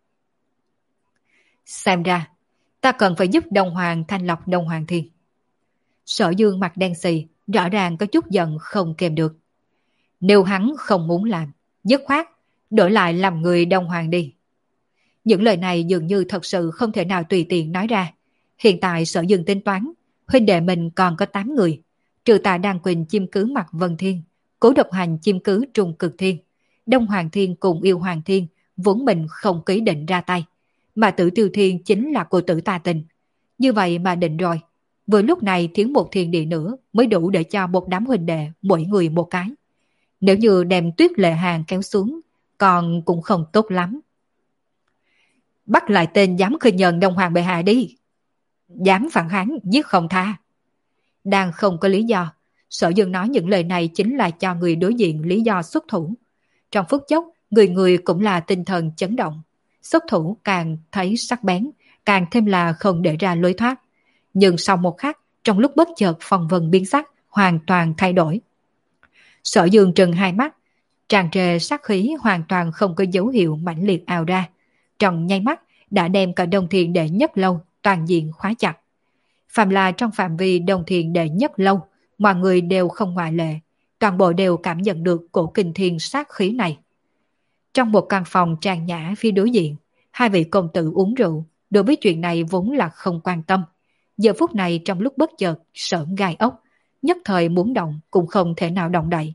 Xem ra ta cần phải giúp Đông Hoàng thanh lọc Đông Hoàng Thiên. Sở Dương mặt đen xì, rõ ràng có chút giận không kèm được. Nếu hắn không muốn làm, dứt khoát đổi lại làm người Đông Hoàng đi. Những lời này dường như thật sự không thể nào tùy tiện nói ra. Hiện tại Sở Dương tính toán, huynh đệ mình còn có tám người, trừ Tạ Đan Quỳnh chiêm cứ mặt Vân Thiên, Cố Độc Hành chiêm cứ Trung Cực Thiên, Đông Hoàng Thiên cùng Yêu Hoàng Thiên vốn mình không ký định ra tay, mà Tử Tiêu Thiên chính là cô tử ta tình. Như vậy mà định rồi, vừa lúc này thiếu một thiên địa nữa mới đủ để cho một đám huynh đệ mỗi người một cái. Nếu như đem Tuyết Lệ Hàng kéo xuống, còn cũng không tốt lắm. Bắt lại tên dám khinh nhờn Đông Hoàng bệ hạ đi. Dám phản kháng giết không tha. Đang không có lý do, Sở Dương nói những lời này chính là cho người đối diện lý do xuất thủ. Trong phút chốc, người người cũng là tinh thần chấn động. Xuất thủ càng thấy sắc bén, càng thêm là không để ra lối thoát. nhưng sau một khắc, trong lúc bất chợt phong vân biến sắc, hoàn toàn thay đổi. Sở Dương trừng hai mắt, tràn trề sát khí hoàn toàn không có dấu hiệu mãnh liệt ào ra. Trong nháy mắt đã đem cả Đông Thiên đệ nhất lâu toàn diện khóa chặt. Phạm là trong phạm vi Đông Thiên đệ nhất lâu, mọi người đều không ngoại lệ, toàn bộ đều cảm nhận được cổ kinh thiên sát khí này. Trong một căn phòng trang nhã phía đối diện, hai vị công tử uống rượu, đối với chuyện này vốn là không quan tâm. Giờ phút này trong lúc bất chợt sởn gai ốc, nhất thời muốn động cũng không thể nào động đậy.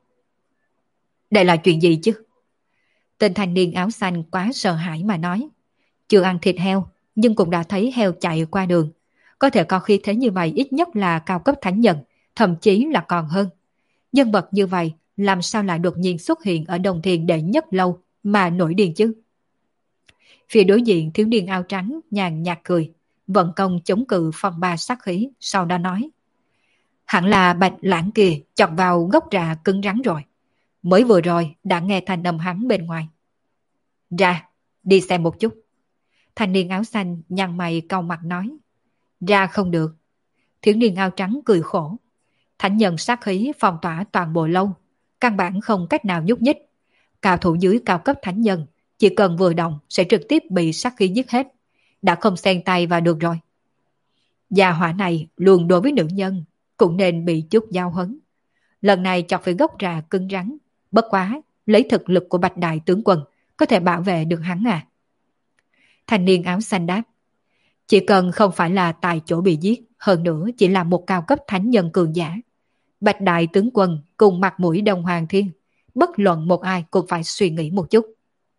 Đây là chuyện gì chứ? Tên thanh niên áo xanh quá sợ hãi mà nói. Chưa ăn thịt heo, nhưng cũng đã thấy heo chạy qua đường. Có thể có khí thế như vậy ít nhất là cao cấp thánh nhân, thậm chí là còn hơn. Nhân vật như vậy làm sao lại đột nhiên xuất hiện ở Đông Thiên đệ nhất lâu mà nổi điên chứ? Phía đối diện thiếu niên áo trắng nhàn nhạt cười, vận công chống cự phong ba sát khí, sau đó nói. Hẳn là Bạch Lãng kia chọc vào gốc rạ cứng rắn rồi. Mới vừa rồi đã nghe thanh âm hắn bên ngoài. Ra, đi xem một chút. Thanh niên áo xanh nhăn mày cau mặt nói. Ra không được. Thiếu niên áo trắng cười khổ. Thánh nhân sát khí phong tỏa toàn bộ lâu, căn bản không cách nào nhúc nhích. Cao thủ dưới cao cấp thánh nhân chỉ cần vừa động sẽ trực tiếp bị sát khí giết hết. Đã không xen tay vào được rồi. Gia hỏa này luôn đối với nữ nhân cũng nên bị chút giao hấn. Lần này chọc phải gốc rạ cứng rắn, bất quá lấy thực lực của Bạch Đại tướng quân có thể bảo vệ được hắn à? Thanh niên áo xanh đáp. Chỉ cần không phải là tại chỗ bị giết, hơn nữa chỉ là một cao cấp thánh nhân cường giả. Bạch Đại tướng quân cùng mặt mũi Đông Hoàng Thiên, bất luận một ai cũng phải suy nghĩ một chút.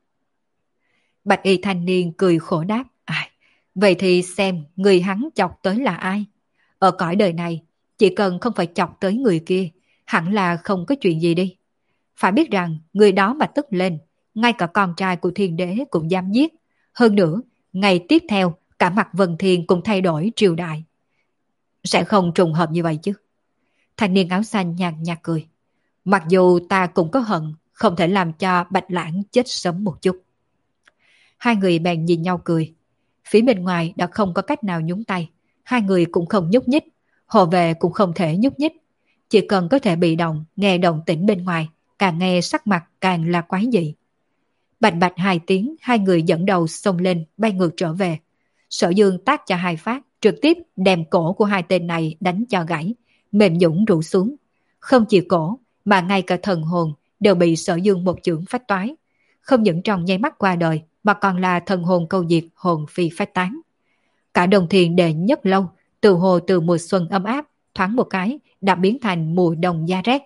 Bạch y thanh niên cười khổ đáp. À, vậy thì xem người hắn chọc tới là ai? Ở cõi đời này, chỉ cần không phải chọc tới người kia, hẳn là không có chuyện gì đi. Phải biết rằng người đó mà tức lên, ngay cả con trai của thiên đế cũng dám giết. Hơn nữa, ngày tiếp theo cả mặt Vân Thiên cũng thay đổi triều đại. Sẽ không trùng hợp như vậy chứ? Thanh niên áo xanh nhàn nhạt cười. Mặc dù ta cũng có hận, không thể làm cho Bạch Lãng chết sớm một chút. Hai người bèn nhìn nhau cười. Phía bên ngoài đã không có cách nào nhúng tay. Hai người cũng không nhúc nhích. Hộ vệ cũng không thể nhúc nhích. Chỉ cần có thể bị động, nghe động tĩnh bên ngoài, càng nghe sắc mặt càng là quái dị. Bạch bạch hai tiếng, hai người dẫn đầu xông lên, bay ngược trở về. Sở Dương tác cho hai phát, trực tiếp đem cổ của hai tên này đánh cho gãy, mềm nhũn rủ xuống. Không chỉ cổ, mà ngay cả thần hồn đều bị Sở Dương một chưởng phách toái. Không những trong nháy mắt qua đời, mà còn là thần hồn câu diệt, hồn phi phách tán. Cả Đồng Thiền đệ nhất lâu, từ hồ từ mùa xuân ấm áp, thoáng một cái đã biến thành mùa đông da rét.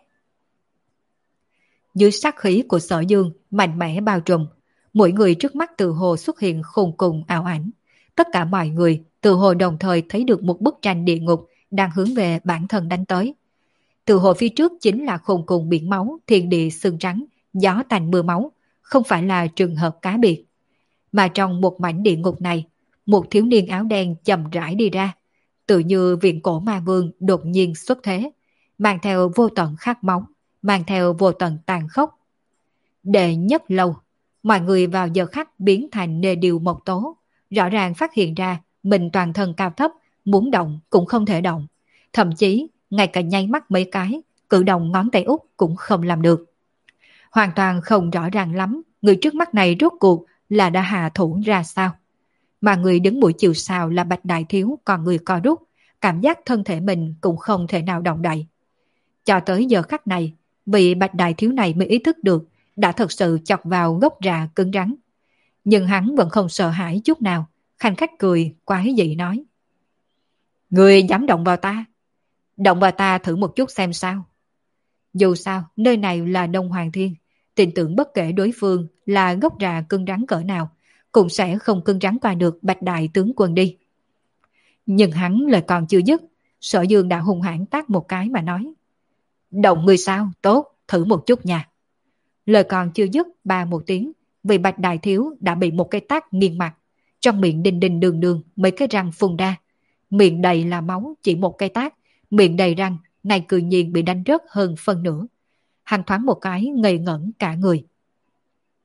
Dưới sát khí của Sở Dương mạnh mẽ bao trùm, mỗi người trước mắt từ hồ xuất hiện khôn cùng ảo ảnh. Tất cả mọi người từ hồ đồng thời thấy được một bức tranh địa ngục đang hướng về bản thân đánh tới. Từ hồ phía trước chính là khôn cùng biển máu, thiên địa xương trắng, gió tành mưa máu, không phải là trường hợp cá biệt. Mà trong một mảnh địa ngục này, một thiếu niên áo đen chậm rãi đi ra, tự như viện cổ ma vương đột nhiên xuất thế, mang theo vô tận khát máu, mang theo vô tận tàn khốc. Đệ nhất lâu, mọi người vào giờ khắc biến thành nề điều một tố, rõ ràng phát hiện ra mình toàn thân cao thấp, muốn động cũng không thể động, thậm chí ngay cả nháy mắt mấy cái, cử động ngón tay út cũng không làm được. Hoàn toàn không rõ ràng lắm người trước mắt này rốt cuộc là đã hạ thủ ra sao. Mà người đứng buổi chiều sau là Bạch Đại Thiếu, còn người co rút, cảm giác thân thể mình cũng không thể nào động đậy. Cho tới giờ khắc này, vị Bạch Đại Thiếu này mới ý thức được đã thật sự chọc vào gốc rạ cứng rắn. Nhưng hắn vẫn không sợ hãi chút nào, khanh khách cười, quái dị nói. Người dám động vào ta? Động vào ta thử một chút xem sao. Dù sao, nơi này là Đông Hoàng Thiên, tin tưởng bất kể đối phương là gốc rạ cứng rắn cỡ nào, cũng sẽ không cứng rắn qua được Bạch Đại tướng quân đi. Nhưng hắn lời còn chưa dứt, Sở Dương đã hung hãn tát một cái mà nói. Động người sao? Tốt, thử một chút nha. Lời còn chưa dứt, ba một tiếng, vì Bạch Đại Thiếu đã bị một cái tát nghiêng mặt, trong miệng đinh đinh đường đường mấy cái răng phun ra. Miệng đầy là máu, chỉ một cái tát, miệng đầy răng, này tự nhiên bị đánh rớt hơn phân nửa. Hắn thoáng một cái ngây ngẩn cả người.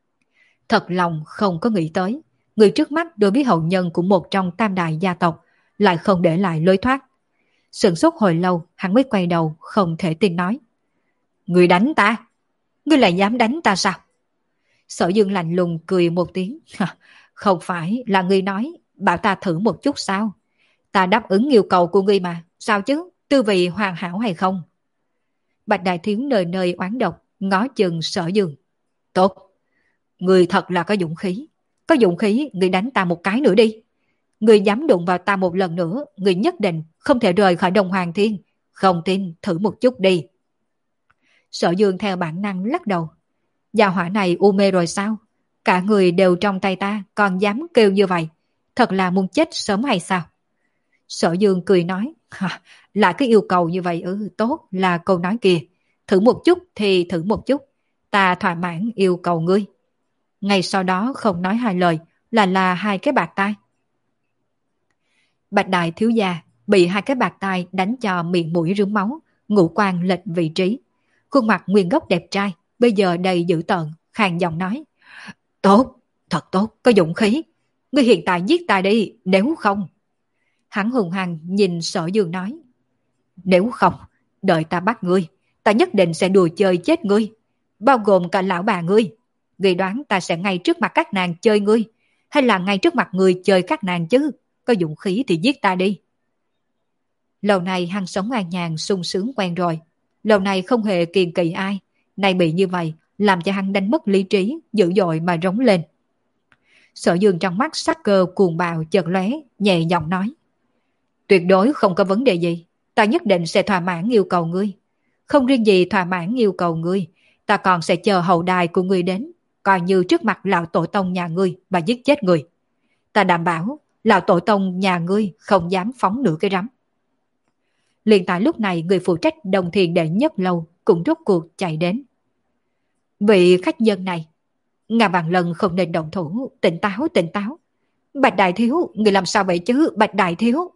Thật lòng không có nghĩ tới, người trước mắt đối với hậu nhân của một trong tam đại gia tộc lại không để lại lối thoát. Sửng sốt hồi lâu, hắn mới quay đầu, không thể tin nói. Ngươi đánh ta? Ngươi lại dám đánh ta sao? Sở Dương lạnh lùng cười một tiếng. Không phải là ngươi nói, bảo ta thử một chút sao? Ta đáp ứng yêu cầu của ngươi mà, sao chứ? Tư vị hoàn hảo hay không? Bạch Đại Thiếu nơi nơi oán độc, ngó chừng Sở Dương. Tốt, ngươi thật là có dũng khí. Có dũng khí, ngươi đánh ta một cái nữa đi. Ngươi dám đụng vào ta một lần nữa, ngươi nhất định không thể rời khỏi Đông Hoàng Thiên. Không tin, thử một chút đi. Sở Dương theo bản năng lắc đầu. Gia hỏa này u mê rồi sao? Cả người đều trong tay ta, còn dám kêu như vậy. Thật là muốn chết sớm hay sao? Sở Dương cười nói. Là cái yêu cầu như vậy ư? Tốt là câu nói kia. Thử một chút thì thử một chút. Ta thỏa mãn yêu cầu ngươi. Ngay sau đó không nói hai lời, là là hai cái bạt tai. Bạch Đại Thiếu gia bị hai cái bạt tai đánh cho miệng mũi rướm máu, ngũ quan lệch vị trí. Khuôn mặt nguyên gốc đẹp trai, bây giờ đầy dữ tợn, khàn giọng nói. Tốt, thật tốt, có dũng khí. Ngươi hiện tại giết ta đi, nếu không. Hắn hùng hăng nhìn Sở Dương nói. Nếu không, đợi ta bắt ngươi, ta nhất định sẽ đùa chơi chết ngươi, bao gồm cả lão bà ngươi. Ngươi đoán ta sẽ ngay trước mặt các nàng chơi ngươi, hay là ngay trước mặt ngươi chơi các nàng chứ? Có dũng khí thì giết ta đi. Lâu nay hắn sống an nhàn sung sướng quen rồi, lâu nay không hề kiêng kỵ ai, nay bị như vậy làm cho hắn đánh mất lý trí, dữ dội mà rống lên. Sở Dương trong mắt sắc cơ cuồng bạo chợt lóe, nhẹ giọng nói. Tuyệt đối không có vấn đề gì, ta nhất định sẽ thỏa mãn yêu cầu ngươi. Không riêng gì thỏa mãn yêu cầu ngươi, ta còn sẽ chờ hậu đài của ngươi đến, coi như trước mặt lão tổ tông nhà ngươi mà giết chết ngươi. Ta đảm bảo lão tổ tông nhà ngươi không dám phóng nửa cái rắm. Liền tại lúc này, người phụ trách Đồng Thiền đệ nhất lâu cũng rốt cuộc chạy đến. Vị khách nhân này, ngàn vạn lần không nên động thủ, tỉnh táo, tỉnh táo. Bạch Đại Thiếu, người làm sao vậy chứ, Bạch Đại Thiếu?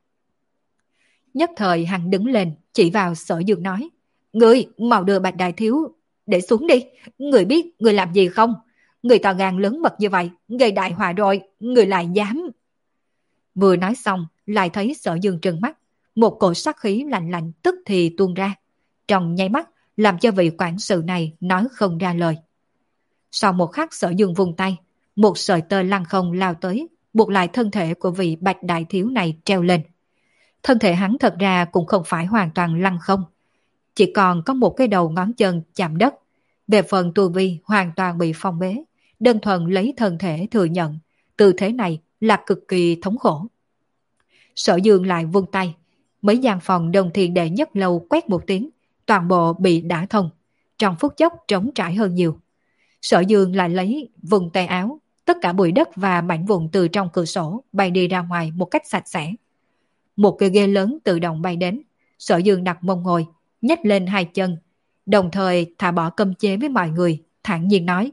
Nhất thời hắn đứng lên, chỉ vào Sở Dương nói. Ngươi, mau đưa Bạch Đại Thiếu để xuống đi. Người biết người làm gì không? Người ta gan lớn mật như vậy, gây đại họa rồi, người lại dám. Vừa nói xong, lại thấy Sở Dương trừng mắt. Một cổ sát khí lạnh lạnh tức thì tuôn ra. Trong nháy mắt, làm cho vị quản sự này nói không ra lời. Sau một khắc, Sở Dương vung tay, một sợi tơ lăng không lao tới, buộc lại thân thể của vị Bạch Đại Thiếu này treo lên. Thân thể hắn thật ra cũng không phải hoàn toàn lăng không, chỉ còn có một cái đầu ngón chân chạm đất. Về phần tu vi hoàn toàn bị phong bế, đơn thuần lấy thân thể thừa nhận, tư thế này là cực kỳ thống khổ. Sở Dương lại vung tay, mấy gian phòng Đồng Thiền đệ nhất lâu quét một tiếng, toàn bộ bị đả thông, trong phút chốc trống trải hơn nhiều. Sở Dương lại lấy vùng tay áo, tất cả bụi đất và mảnh vụn từ trong cửa sổ bay đi ra ngoài một cách sạch sẽ. Một cái ghế lớn tự động bay đến, Sở Dương đặt mông ngồi, nhếch lên hai chân, đồng thời thả bỏ cấm chế với mọi người, thản nhiên nói.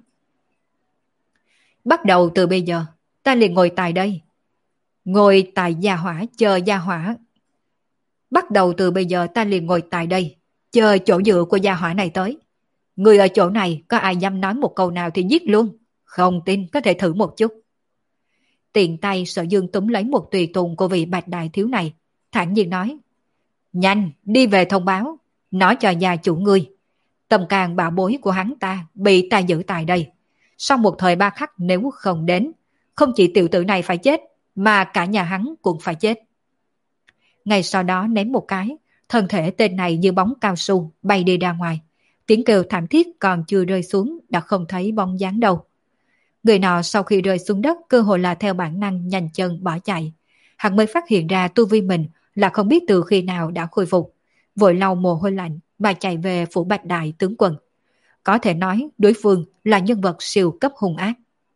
Bắt đầu từ bây giờ, ta liền ngồi tại đây. Ngồi tại gia hỏa, chờ gia hỏa. Bắt đầu từ bây giờ ta liền ngồi tại đây, chờ chỗ dựa của gia hỏa này tới. Người ở chỗ này có ai dám nói một câu nào thì giết luôn. Không tin có thể thử một chút. Tiện tay Sở Dương túm lấy một tùy tùng của vị Bạch Đại Thiếu này, thản nhiên nói. Nhanh, đi về thông báo, nói cho gia chủ ngươi. Tâm can bảo bối của hắn ta bị ta giữ tại đây. Sau một thời ba khắc nếu không đến, không chỉ tiểu tử này phải chết, mà cả nhà hắn cũng phải chết. Ngay sau đó ném một cái, thân thể tên này như bóng cao su bay đi ra ngoài. Tiếng kêu thảm thiết còn chưa rơi xuống đã không thấy bóng dáng đâu. Người nọ sau khi rơi xuống đất cơ hội là theo bản năng nhanh chân bỏ chạy. Hắn mới phát hiện ra tu vi mình là không biết từ khi nào đã khôi phục. Vội lau mồ hôi lạnh mà chạy về phủ Bạch Đại tướng quân. Có thể nói đối phương là nhân vật siêu cấp hung ác.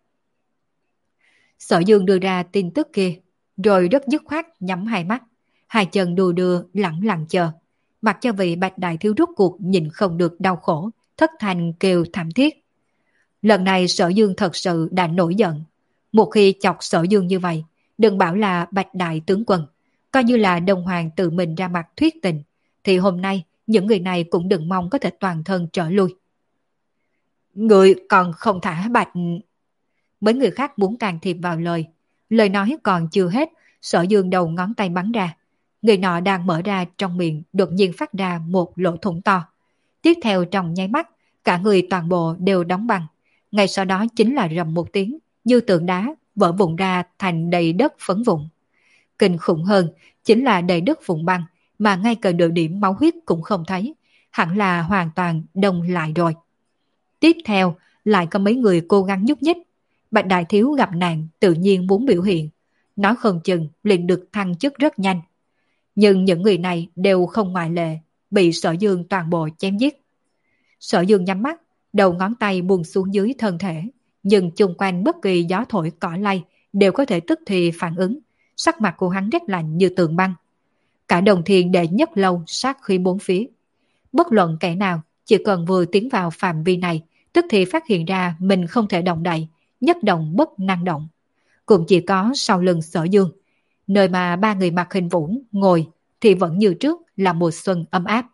Sở Dương đưa ra tin tức kia, rồi rất dứt khoát nhắm hai mắt, hai chân đù đưa lẳng lặng chờ, mặc cho vị Bạch Đại Thiếu rút cuộc nhìn không được đau khổ, thất thanh kêu thảm thiết. Lần này Sở Dương thật sự đã nổi giận. Một khi chọc Sở Dương như vậy, đừng bảo là Bạch Đại tướng quân, coi như là Đông Hoàng tự mình ra mặt thuyết tình, thì hôm nay những người này cũng đừng mong có thể toàn thân trở lui. Người còn không thả Bạch... Mấy người khác muốn can thiệp vào lời. Lời nói còn chưa hết, Sở Dương đầu ngón tay bắn ra. Người nọ đang mở ra trong miệng đột nhiên phát ra một lỗ thủng to. Tiếp theo trong nháy mắt, cả người toàn bộ đều đóng băng. Ngay sau đó chính là rầm một tiếng, như tượng đá vỡ vụn ra thành đầy đất phấn vụn. Kinh khủng hơn chính là đầy đất vụn băng mà ngay cả nửa điểm máu huyết cũng không thấy, hẳn là hoàn toàn đông lại rồi. Tiếp theo lại có mấy người cố gắng nhúc nhích. Bạch đại thiếu gặp nạn tự nhiên muốn biểu hiện, nói không chừng liền được thăng chức rất nhanh. Nhưng những người này đều không ngoại lệ, bị Sở Dương toàn bộ chém giết. Sở Dương nhắm mắt, đầu ngón tay buông xuống dưới thân thể, nhưng chung quanh bất kỳ gió thổi cỏ lay đều có thể tức thì phản ứng, sắc mặt của hắn rét lạnh như tường băng. Cả đồng thiên đệ nhất lâu sát khí bốn phía. Bất luận kẻ nào, chỉ cần vừa tiến vào phạm vi này, tức thì phát hiện ra mình không thể động đậy, nhất động bất năng động. Cũng chỉ có sau lưng Sở Dương, nơi mà ba người mặc hình vũ ngồi thì vẫn như trước là mùa xuân ấm áp.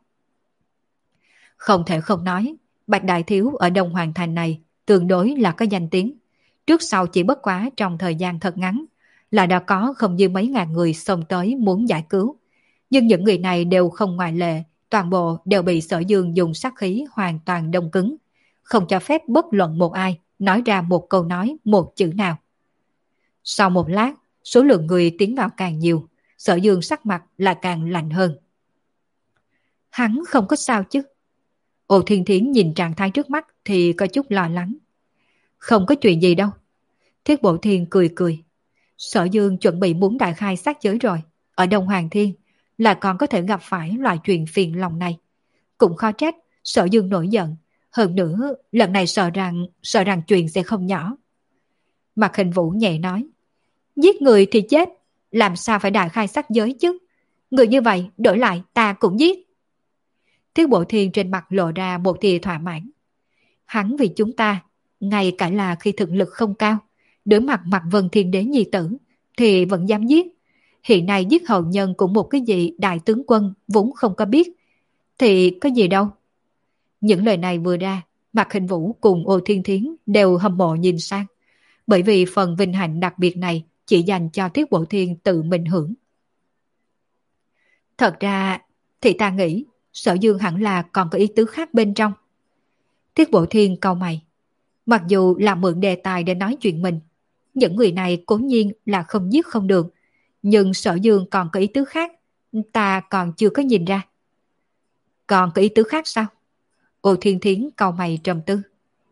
Không thể không nói, Bạch Đại Thiếu ở Đông Hoàng Thành này tương đối là có danh tiếng. Trước sau chỉ bất quá trong thời gian thật ngắn là đã có không như mấy ngàn người xông tới muốn giải cứu. Nhưng những người này đều không ngoại lệ, toàn bộ đều bị Sở Dương dùng sát khí hoàn toàn đông cứng, không cho phép bất luận một ai nói ra một câu nói, một chữ nào. Sau một lát, số lượng người tiến vào càng nhiều, Sở Dương sắc mặt là càng lạnh hơn. Hắn không có sao chứ? Ô Thiên Thiến nhìn trạng thái trước mắt thì có chút lo lắng. Không có chuyện gì đâu. Thiết Bộ Thiên cười cười. Sở Dương chuẩn bị muốn đại khai sát giới rồi. Ở Đông Hoàng Thiên là còn có thể gặp phải loại chuyện phiền lòng này. Cũng khó trách Sở Dương nổi giận. Hơn nữa lần này sợ rằng sợ rằng chuyện sẽ không nhỏ. Mạc Hình Vũ nhẹ nói. Giết người thì chết, làm sao phải đại khai sát giới chứ? Người như vậy đổi lại ta cũng giết. Thiết Bộ Thiên trên mặt lộ ra một tia thỏa mãn. Hắn vì chúng ta, ngay cả là khi thực lực không cao, đối mặt Mạc Vân Thiên Đế nhi tử, thì vẫn dám giết. Hiện nay giết hậu nhân của một cái gì đại tướng quân vốn không có biết, thì có gì đâu. Những lời này vừa ra, Mạc Hình Vũ cùng Ô Thiên Thiến đều hâm mộ nhìn sang, bởi vì phần vinh hạnh đặc biệt này chỉ dành cho Thiết Bộ Thiên tự mình hưởng. Thật ra thì ta nghĩ Sở Dương hẳn là còn có ý tứ khác bên trong. Thiết Bộ Thiên cau mày. Mặc dù là mượn đề tài để nói chuyện mình, những người này cố nhiên là không giết không được, nhưng Sở Dương còn có ý tứ khác, ta còn chưa có nhìn ra. Còn có ý tứ khác sao? Ô Thiên Thiến cau mày trầm tư.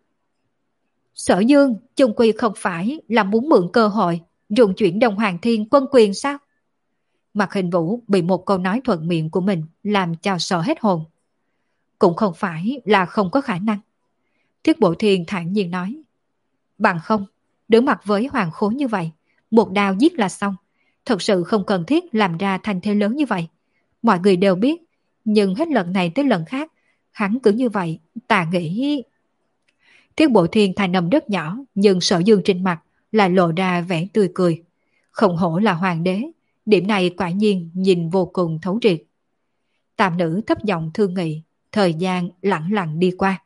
Sở Dương chung quy không phải là muốn mượn cơ hội dùng chuyển Đông Hoàng Thiên quân quyền sao? Mạc Hình Vũ bị một câu nói thuận miệng của mình làm cho sợ hết hồn. Cũng không phải là không có khả năng. Thiết Bộ Thiên thản nhiên nói. Bằng không, đối mặt với hoàng khố như vậy, một đao giết là xong. Thật sự không cần thiết làm ra thành thế lớn như vậy. Mọi người đều biết, nhưng hết lần này tới lần khác, hắn cứ như vậy, ta nghĩ... Thiết Bộ Thiên thành âm rất nhỏ, nhưng Sở Dương trên mặt là lộ ra vẻ tươi cười. Không hổ là hoàng đế, điểm này quả nhiên nhìn vô cùng thấu triệt. Tam nữ thấp giọng thương nghị, thời gian lặng lặng đi qua.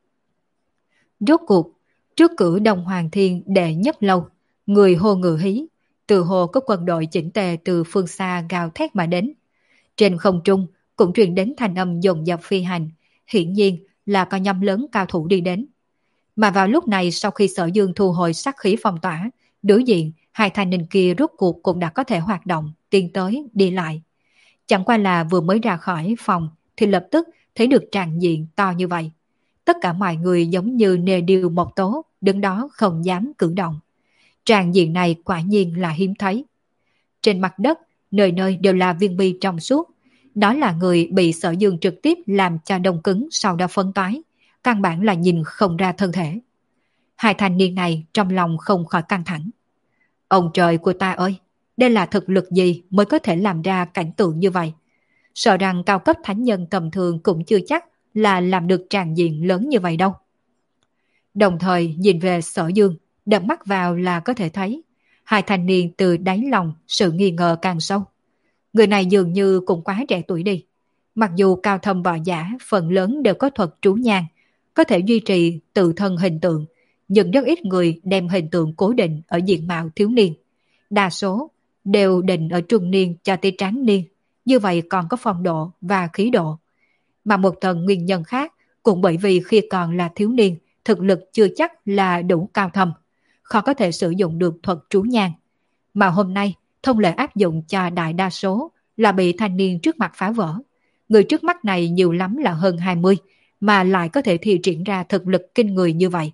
Rốt cuộc, trước cửa Đông Hoàng Thiên đệ nhất lâu, người hô ngự hí, từ hồ có quân đội chỉnh tề từ phương xa gào thét mà đến. Trên không trung cũng truyền đến thanh âm dồn dập phi hành, hiển nhiên là có nhóm lớn cao thủ đi đến. Mà vào lúc này sau khi Sở Dương thu hồi sát khí phong tỏa, đối diện hai thanh niên kia rốt cuộc cũng đã có thể hoạt động, tiến tới, đi lại. Chẳng qua là vừa mới ra khỏi phòng thì lập tức thấy được tràng diện to như vậy. Tất cả mọi người giống như nề điều một tố, đứng đó không dám cử động. Tràng diện này quả nhiên là hiếm thấy. Trên mặt đất, nơi nơi đều là viên bi trong suốt. Đó là người bị Sở Dương trực tiếp làm cho đông cứng sau đó phân toái. Căn bản là nhìn không ra thân thể. Hai thanh niên này trong lòng không khỏi căng thẳng. Ông trời của ta ơi, đây là thực lực gì mới có thể làm ra cảnh tượng như vậy? Sợ rằng cao cấp thánh nhân tầm thường cũng chưa chắc là làm được tràng diện lớn như vậy đâu. Đồng thời nhìn về Sở Dương, đập mắt vào là có thể thấy hai thanh niên từ đáy lòng sự nghi ngờ càng sâu. Người này dường như cũng quá trẻ tuổi đi. Mặc dù cao thâm võ giả phần lớn đều có thuật trú nhang, có thể duy trì tự thân hình tượng, nhưng rất ít người đem hình tượng cố định ở diện mạo thiếu niên. Đa số đều định ở trung niên cho tới tráng niên, như vậy còn có phong độ và khí độ. Mà một phần nguyên nhân khác cũng bởi vì khi còn là thiếu niên, thực lực chưa chắc là đủ cao thâm, khó có thể sử dụng được thuật trú nhang. Mà hôm nay, thông lệ áp dụng cho đại đa số là bị thanh niên trước mặt phá vỡ. Người trước mắt này nhiều lắm là hơn hai mươi, mà lại có thể thi triển ra thực lực kinh người như vậy.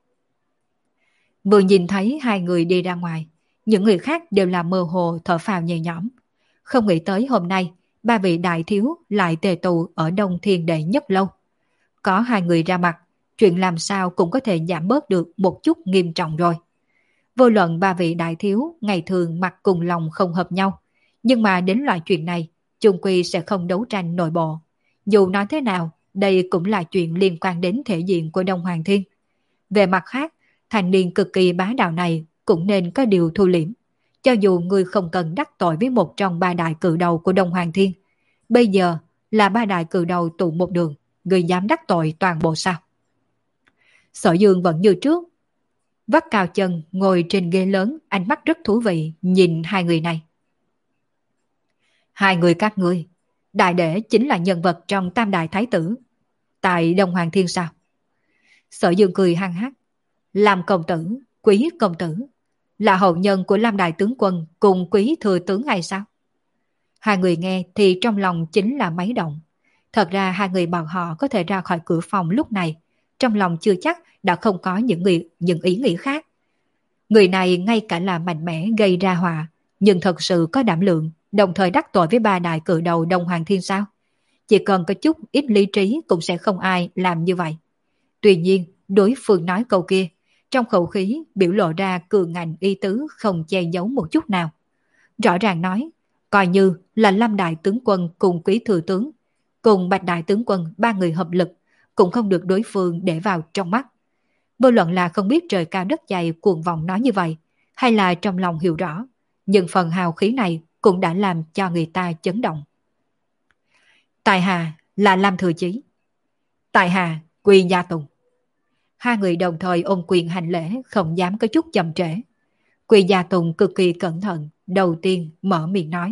Vừa nhìn thấy hai người đi ra ngoài, những người khác đều là mơ hồ thở phào nhẹ nhõm. Không nghĩ tới hôm nay, ba vị đại thiếu lại tề tụ ở Đông Thiên Đệ Nhất Lâu. Có hai người ra mặt, chuyện làm sao cũng có thể giảm bớt được một chút nghiêm trọng rồi. Vô luận ba vị đại thiếu ngày thường mặt cùng lòng không hợp nhau, nhưng mà đến loại chuyện này, chung quy sẽ không đấu tranh nội bộ. Dù nói thế nào, đây cũng là chuyện liên quan đến thể diện của Đông Hoàng Thiên. Về mặt khác, thành niên cực kỳ bá đạo này cũng nên có điều thu liễm. Cho dù người không cần đắc tội với một trong ba đại cự đầu của Đông Hoàng Thiên, bây giờ là ba đại cự đầu tụ một đường, người dám đắc tội toàn bộ sao? Sở Dương vẫn như trước, vắt cao chân ngồi trên ghế lớn, ánh mắt rất thú vị nhìn hai người này. Hai người các ngươi, đại đệ chính là nhân vật trong Tam Đại Thái Tử tại Đông Hoàng Thiên sao? Sở Dương cười hăng hắc. Lam công tử, Quý công tử, là hậu nhân của Lam Đại Tướng Quân cùng Quý Thừa Tướng hay sao? Hai người nghe thì trong lòng chính là máy động. Thật ra hai người bọn họ có thể ra khỏi cửa phòng lúc này, trong lòng chưa chắc đã không có những, người, những ý nghĩ khác. Người này ngay cả là mạnh mẽ gây ra họa, nhưng thật sự có đảm lượng, đồng thời đắc tội với ba đại cự đầu Đông Hoàng Thiên sao? Chỉ cần có chút ít lý trí cũng sẽ không ai làm như vậy. Tuy nhiên, đối phương nói câu kia, trong khẩu khí biểu lộ ra cường ngạnh y tứ không che giấu một chút nào. Rõ ràng nói, coi như là Lâm Đại Tướng Quân cùng Quý Thừa Tướng, cùng Bạch Đại Tướng Quân ba người hợp lực, cũng không được đối phương để vào trong mắt. Vô luận là không biết trời cao đất dày cuồng vọng nói như vậy, hay là trong lòng hiểu rõ, nhưng phần hào khí này cũng đã làm cho người ta chấn động. Tại hạ là Lam Thừa Chí, tại hạ Quy Gia Tùng. Hai người đồng thời ôm quyền hành lễ, không dám có chút chậm trễ. Quy Gia Tùng cực kỳ cẩn thận, đầu tiên mở miệng nói.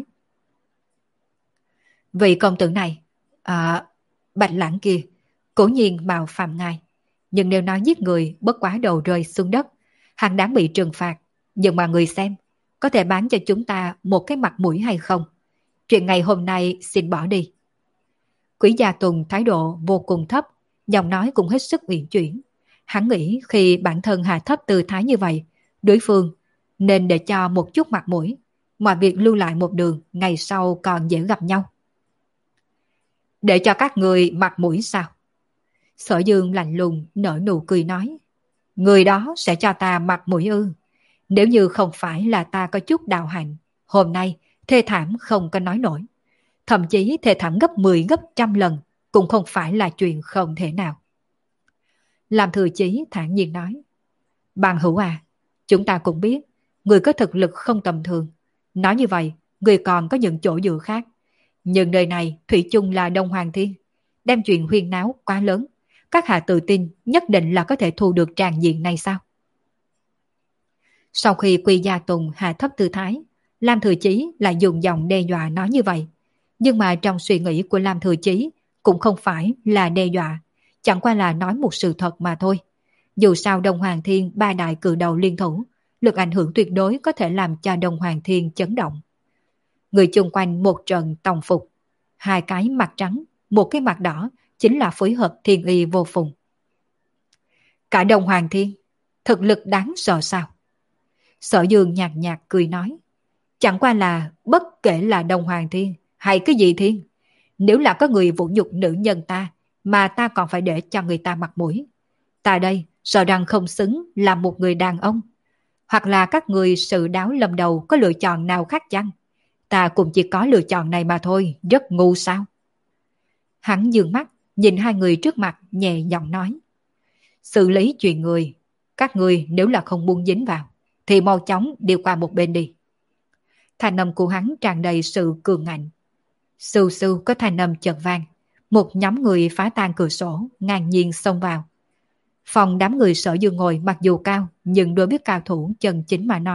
Vị công tử này, à, Bạch Lãng kia, cố nhiên mạo phạm ngài. Nhưng nếu nói giết người bất quá đầu rơi xuống đất, hắn đáng bị trừng phạt. Nhưng mà người xem, có thể bán cho chúng ta một cái mặt mũi hay không? Chuyện ngày hôm nay xin bỏ đi. Quý Gia Tùng thái độ vô cùng thấp, giọng nói cũng hết sức uyển chuyển. Hắn nghĩ khi bản thân hạ thấp tư thái như vậy, đối phương nên để cho một chút mặt mũi, mọi việc lưu lại một đường, ngày sau còn dễ gặp nhau. Để cho các người mặt mũi sao? Sở Dương lạnh lùng nở nụ cười nói, người đó sẽ cho ta mặt mũi ư? Nếu như không phải là ta có chút đạo hạnh, hôm nay thê thảm không có nói nổi. Thậm chí thê thảm gấp mười gấp trăm lần cũng không phải là chuyện không thể nào. Làm Thừa Chí thản nhiên nói, Bằng hữu à, chúng ta cũng biết người có thực lực không tầm thường. Nói như vậy, người còn có những chỗ dựa khác. Nhưng đời này thủy chung là Đông Hoàng Thiên, đem chuyện huyên náo quá lớn. Các hạ tự tin nhất định là có thể thu được tràng diện này sao? Sau khi Quy Gia Tùng hạ thấp tư thái, Lam Thừa Chí lại dùng giọng đe dọa nói như vậy. Nhưng mà trong suy nghĩ của Lam Thừa Chí cũng không phải là đe dọa, chẳng qua là nói một sự thật mà thôi. Dù sao Đông Hoàng Thiên ba đại cự đầu liên thủ, lực ảnh hưởng tuyệt đối có thể làm cho Đông Hoàng Thiên chấn động. Người chung quanh một trận tòng phục, hai cái mặt trắng, một cái mặt đỏ, chính là phối hợp thiên y vô phùng. Cả Đông Hoàng Thiên, thực lực đáng sợ sao? Sở Dương nhạt nhạt cười nói, chẳng qua là bất kể là Đông Hoàng Thiên hay cái gì thiên, nếu là có người vũ nhục nữ nhân ta, mà ta còn phải để cho người ta mặt mũi. Ta đây sợ rằng không xứng là một người đàn ông. Hoặc là các người sự đáo lầm đầu có lựa chọn nào khác chăng? Ta cũng chỉ có lựa chọn này mà thôi, rất ngu sao? Hắn dương mắt, nhìn hai người trước mặt nhẹ giọng nói, xử lý chuyện người, các người nếu là không buông dính vào, thì mau chóng đi qua một bên đi. Thanh âm của hắn tràn đầy sự cường ngạnh. Sưu sưu có thanh âm chợt vang, một nhóm người phá tan cửa sổ, ngang nhiên xông vào. Phòng đám người Sở Dương ngồi mặc dù cao, nhưng đối với cao thủ chân chính mà nói,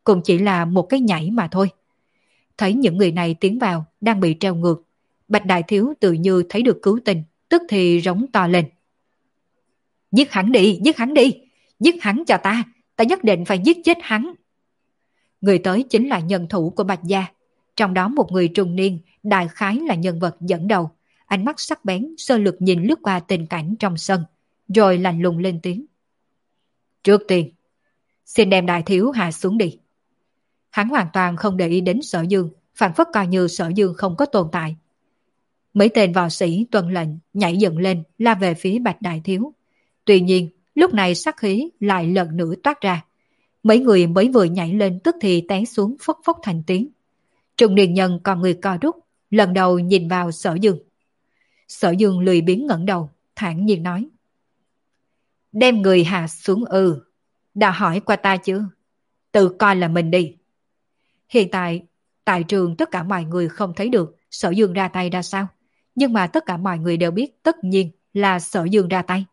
cũng chỉ là một cái nhảy mà thôi. Thấy những người này tiến vào đang bị treo ngược, Bạch Đại Thiếu tự như thấy được cứu tinh, tức thì rống to lên. Giết hắn đi, giết hắn đi, giết hắn cho ta, ta nhất định phải giết chết hắn. Người tới chính là nhân thủ của Bạch gia, trong đó một người trung niên, đại khái là nhân vật dẫn đầu, ánh mắt sắc bén sơ lược nhìn lướt qua tình cảnh trong sân, rồi lạnh lùng lên tiếng. Trước tiên, xin đem Đại Thiếu hạ xuống đi. Hắn hoàn toàn không để ý đến Sở Dương, phản phất coi như Sở Dương không có tồn tại. Mấy tên võ sĩ tuân lệnh nhảy dựng lên la về phía Bạch Đại Thiếu. Tuy nhiên, lúc này sát khí lại lần nữa toát ra. Mấy người mới vừa nhảy lên tức thì té xuống phốc phốc thành tiếng. Trung niên nhân còn người co rút, lần đầu nhìn vào Sở Dương. Sở Dương lười biếng ngẩng đầu, thản nhiên nói. Đem người hạ xuống ư, đã hỏi qua ta chưa? Tự coi là mình đi. Hiện tại, tại trường tất cả mọi người không thấy được Sở Dương ra tay ra sao, nhưng mà tất cả mọi người đều biết tất nhiên là Sở Dương ra tay.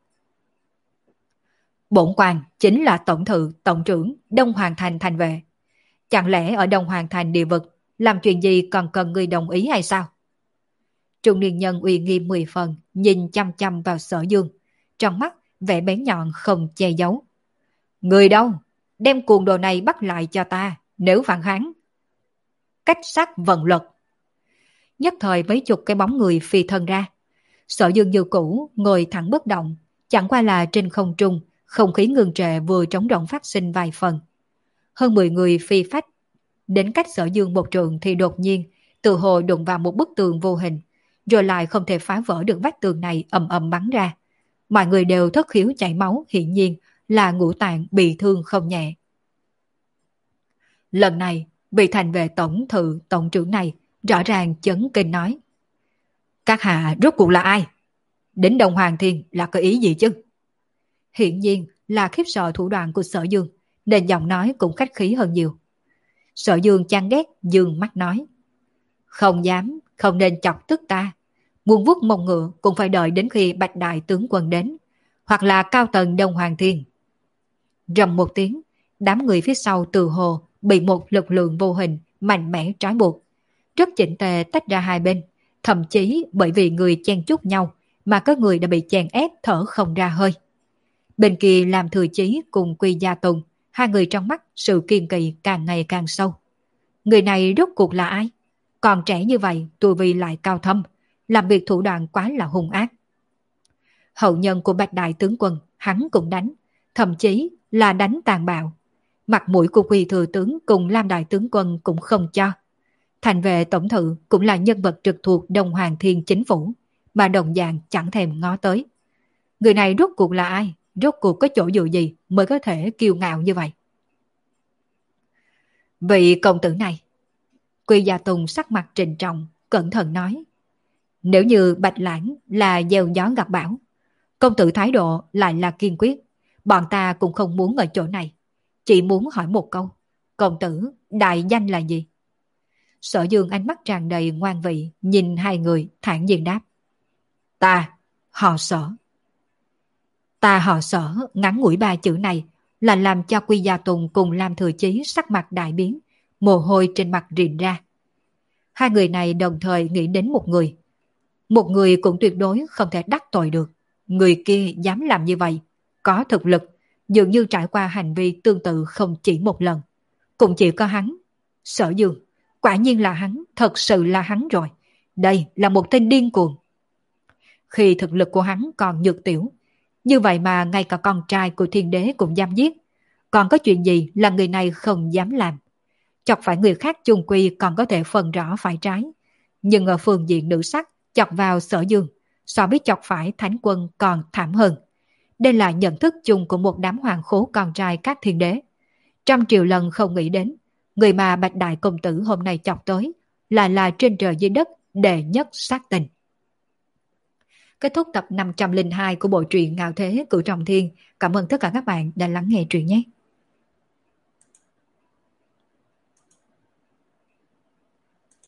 Bổn quan chính là tổng thự, tổng trưởng Đông Hoàng Thành thành vệ. Chẳng lẽ ở Đông Hoàng Thành địa vực làm chuyện gì còn cần người đồng ý hay sao? Trung niên nhân uy nghiêm mười phần nhìn chăm chăm vào Sở Dương, trong mắt vẻ bén nhọn không che giấu. Người đâu? Đem cuồng đồ này bắt lại cho ta, nếu phản kháng. Cách sát vận luật. Nhất thời mấy chục cái bóng người phi thân ra. Sở Dương như cũ ngồi thẳng bất động, chẳng qua là trên không trung, không khí ngưng trệ vừa trống động phát sinh vài phần. Hơn mười người phi phách đến cách Sở Dương một trường thì đột nhiên tự hồ đụng vào một bức tường vô hình, rồi lại không thể phá vỡ được vách tường này, ầm ầm bắn ra. Mọi người đều thất khiếu chảy máu, hiển nhiên là ngũ tạng bị thương không nhẹ. Lần này, vị thành vệ tổng thự tổng trưởng này rõ ràng chấn kinh nói. Các hạ rốt cuộc là ai? Đến Đông Hoàng Thiên là có ý gì chứ? Hiển nhiên là khiếp sợ thủ đoạn của Sở Dương, nên giọng nói cũng khách khí hơn nhiều. Sở Dương chán ghét dương mắt nói. Không dám, không nên chọc tức ta. Muốn vuốt mông ngựa cũng phải đợi đến khi Bạch Đại tướng quân đến, hoặc là cao tầng Đông Hoàng Thiên. Rầm một tiếng, đám người phía sau từ hồ bị một lực lượng vô hình mạnh mẽ trói buộc, rất chỉnh tề tách ra hai bên, thậm chí bởi vì người chen chúc nhau mà có người đã bị chèn ép thở không ra hơi. Bên kia làm Thừa Chí cùng Quy Gia Tùng, hai người trong mắt sự kiên kỳ càng ngày càng sâu. Người này rốt cuộc là ai? Còn trẻ như vậy, tu vi lại cao thâm, làm việc thủ đoạn quá là hung ác. Hậu nhân của Bạch Đại tướng quân, hắn cũng đánh, thậm chí là đánh tàn bạo. Mặt mũi của Quy thừa tướng cùng Lam Đại tướng quân cũng không cho. Thành vệ tổng thự cũng là nhân vật trực thuộc Đông Hoàng Thiên chính phủ, mà đồng dạng chẳng thèm ngó tới. Người này rốt cuộc là ai? Rốt cuộc có chỗ dựa gì mới có thể kiêu ngạo như vậy? Vị công tử này, Quy Gia Tùng sắc mặt trịnh trọng, cẩn thận nói. Nếu như Bạch Lãng là gieo gió gặt bão, công tử thái độ lại là kiên quyết. Bọn ta cũng không muốn ở chỗ này. Chỉ muốn hỏi một câu. Công tử, đại danh là gì? Sở Dương ánh mắt tràn đầy ngoan vị, nhìn hai người thản nhiên đáp. Ta, họ Sở. Ta họ Sở, ngắn ngủi ba chữ này là làm cho Quy Gia Tùng cùng Lam Thừa Chí sắc mặt đại biến, mồ hôi trên mặt rịn ra. Hai người này đồng thời nghĩ đến một người. Một người cũng tuyệt đối không thể đắc tội được. Người kia dám làm như vậy, có thực lực, dường như trải qua hành vi tương tự không chỉ một lần. Cũng chỉ có hắn. Sở Dương, quả nhiên là hắn, thật sự là hắn rồi. Đây là một tên điên cuồng. Khi thực lực của hắn còn nhược tiểu, như vậy mà ngay cả con trai của thiên đế cũng dám giết. Còn có chuyện gì là người này không dám làm? Chọc phải người khác chung quy còn có thể phân rõ phải trái. Nhưng ở phương diện nữ sắc, chọc vào Sở Dương, so với chọc phải Thánh Quân còn thảm hơn. Đây là nhận thức chung của một đám hoàng khố con trai các thiên đế. Trăm triệu lần không nghĩ đến, người mà Bạch Đại công tử hôm nay chọc tới là là trên trời dưới đất đệ nhất sát tình. Kết thúc tập năm trăm lẻ hai của bộ truyện Ngạo Thế Cửu Trọng Thiên. Cảm ơn tất cả các bạn đã lắng nghe truyện nhé.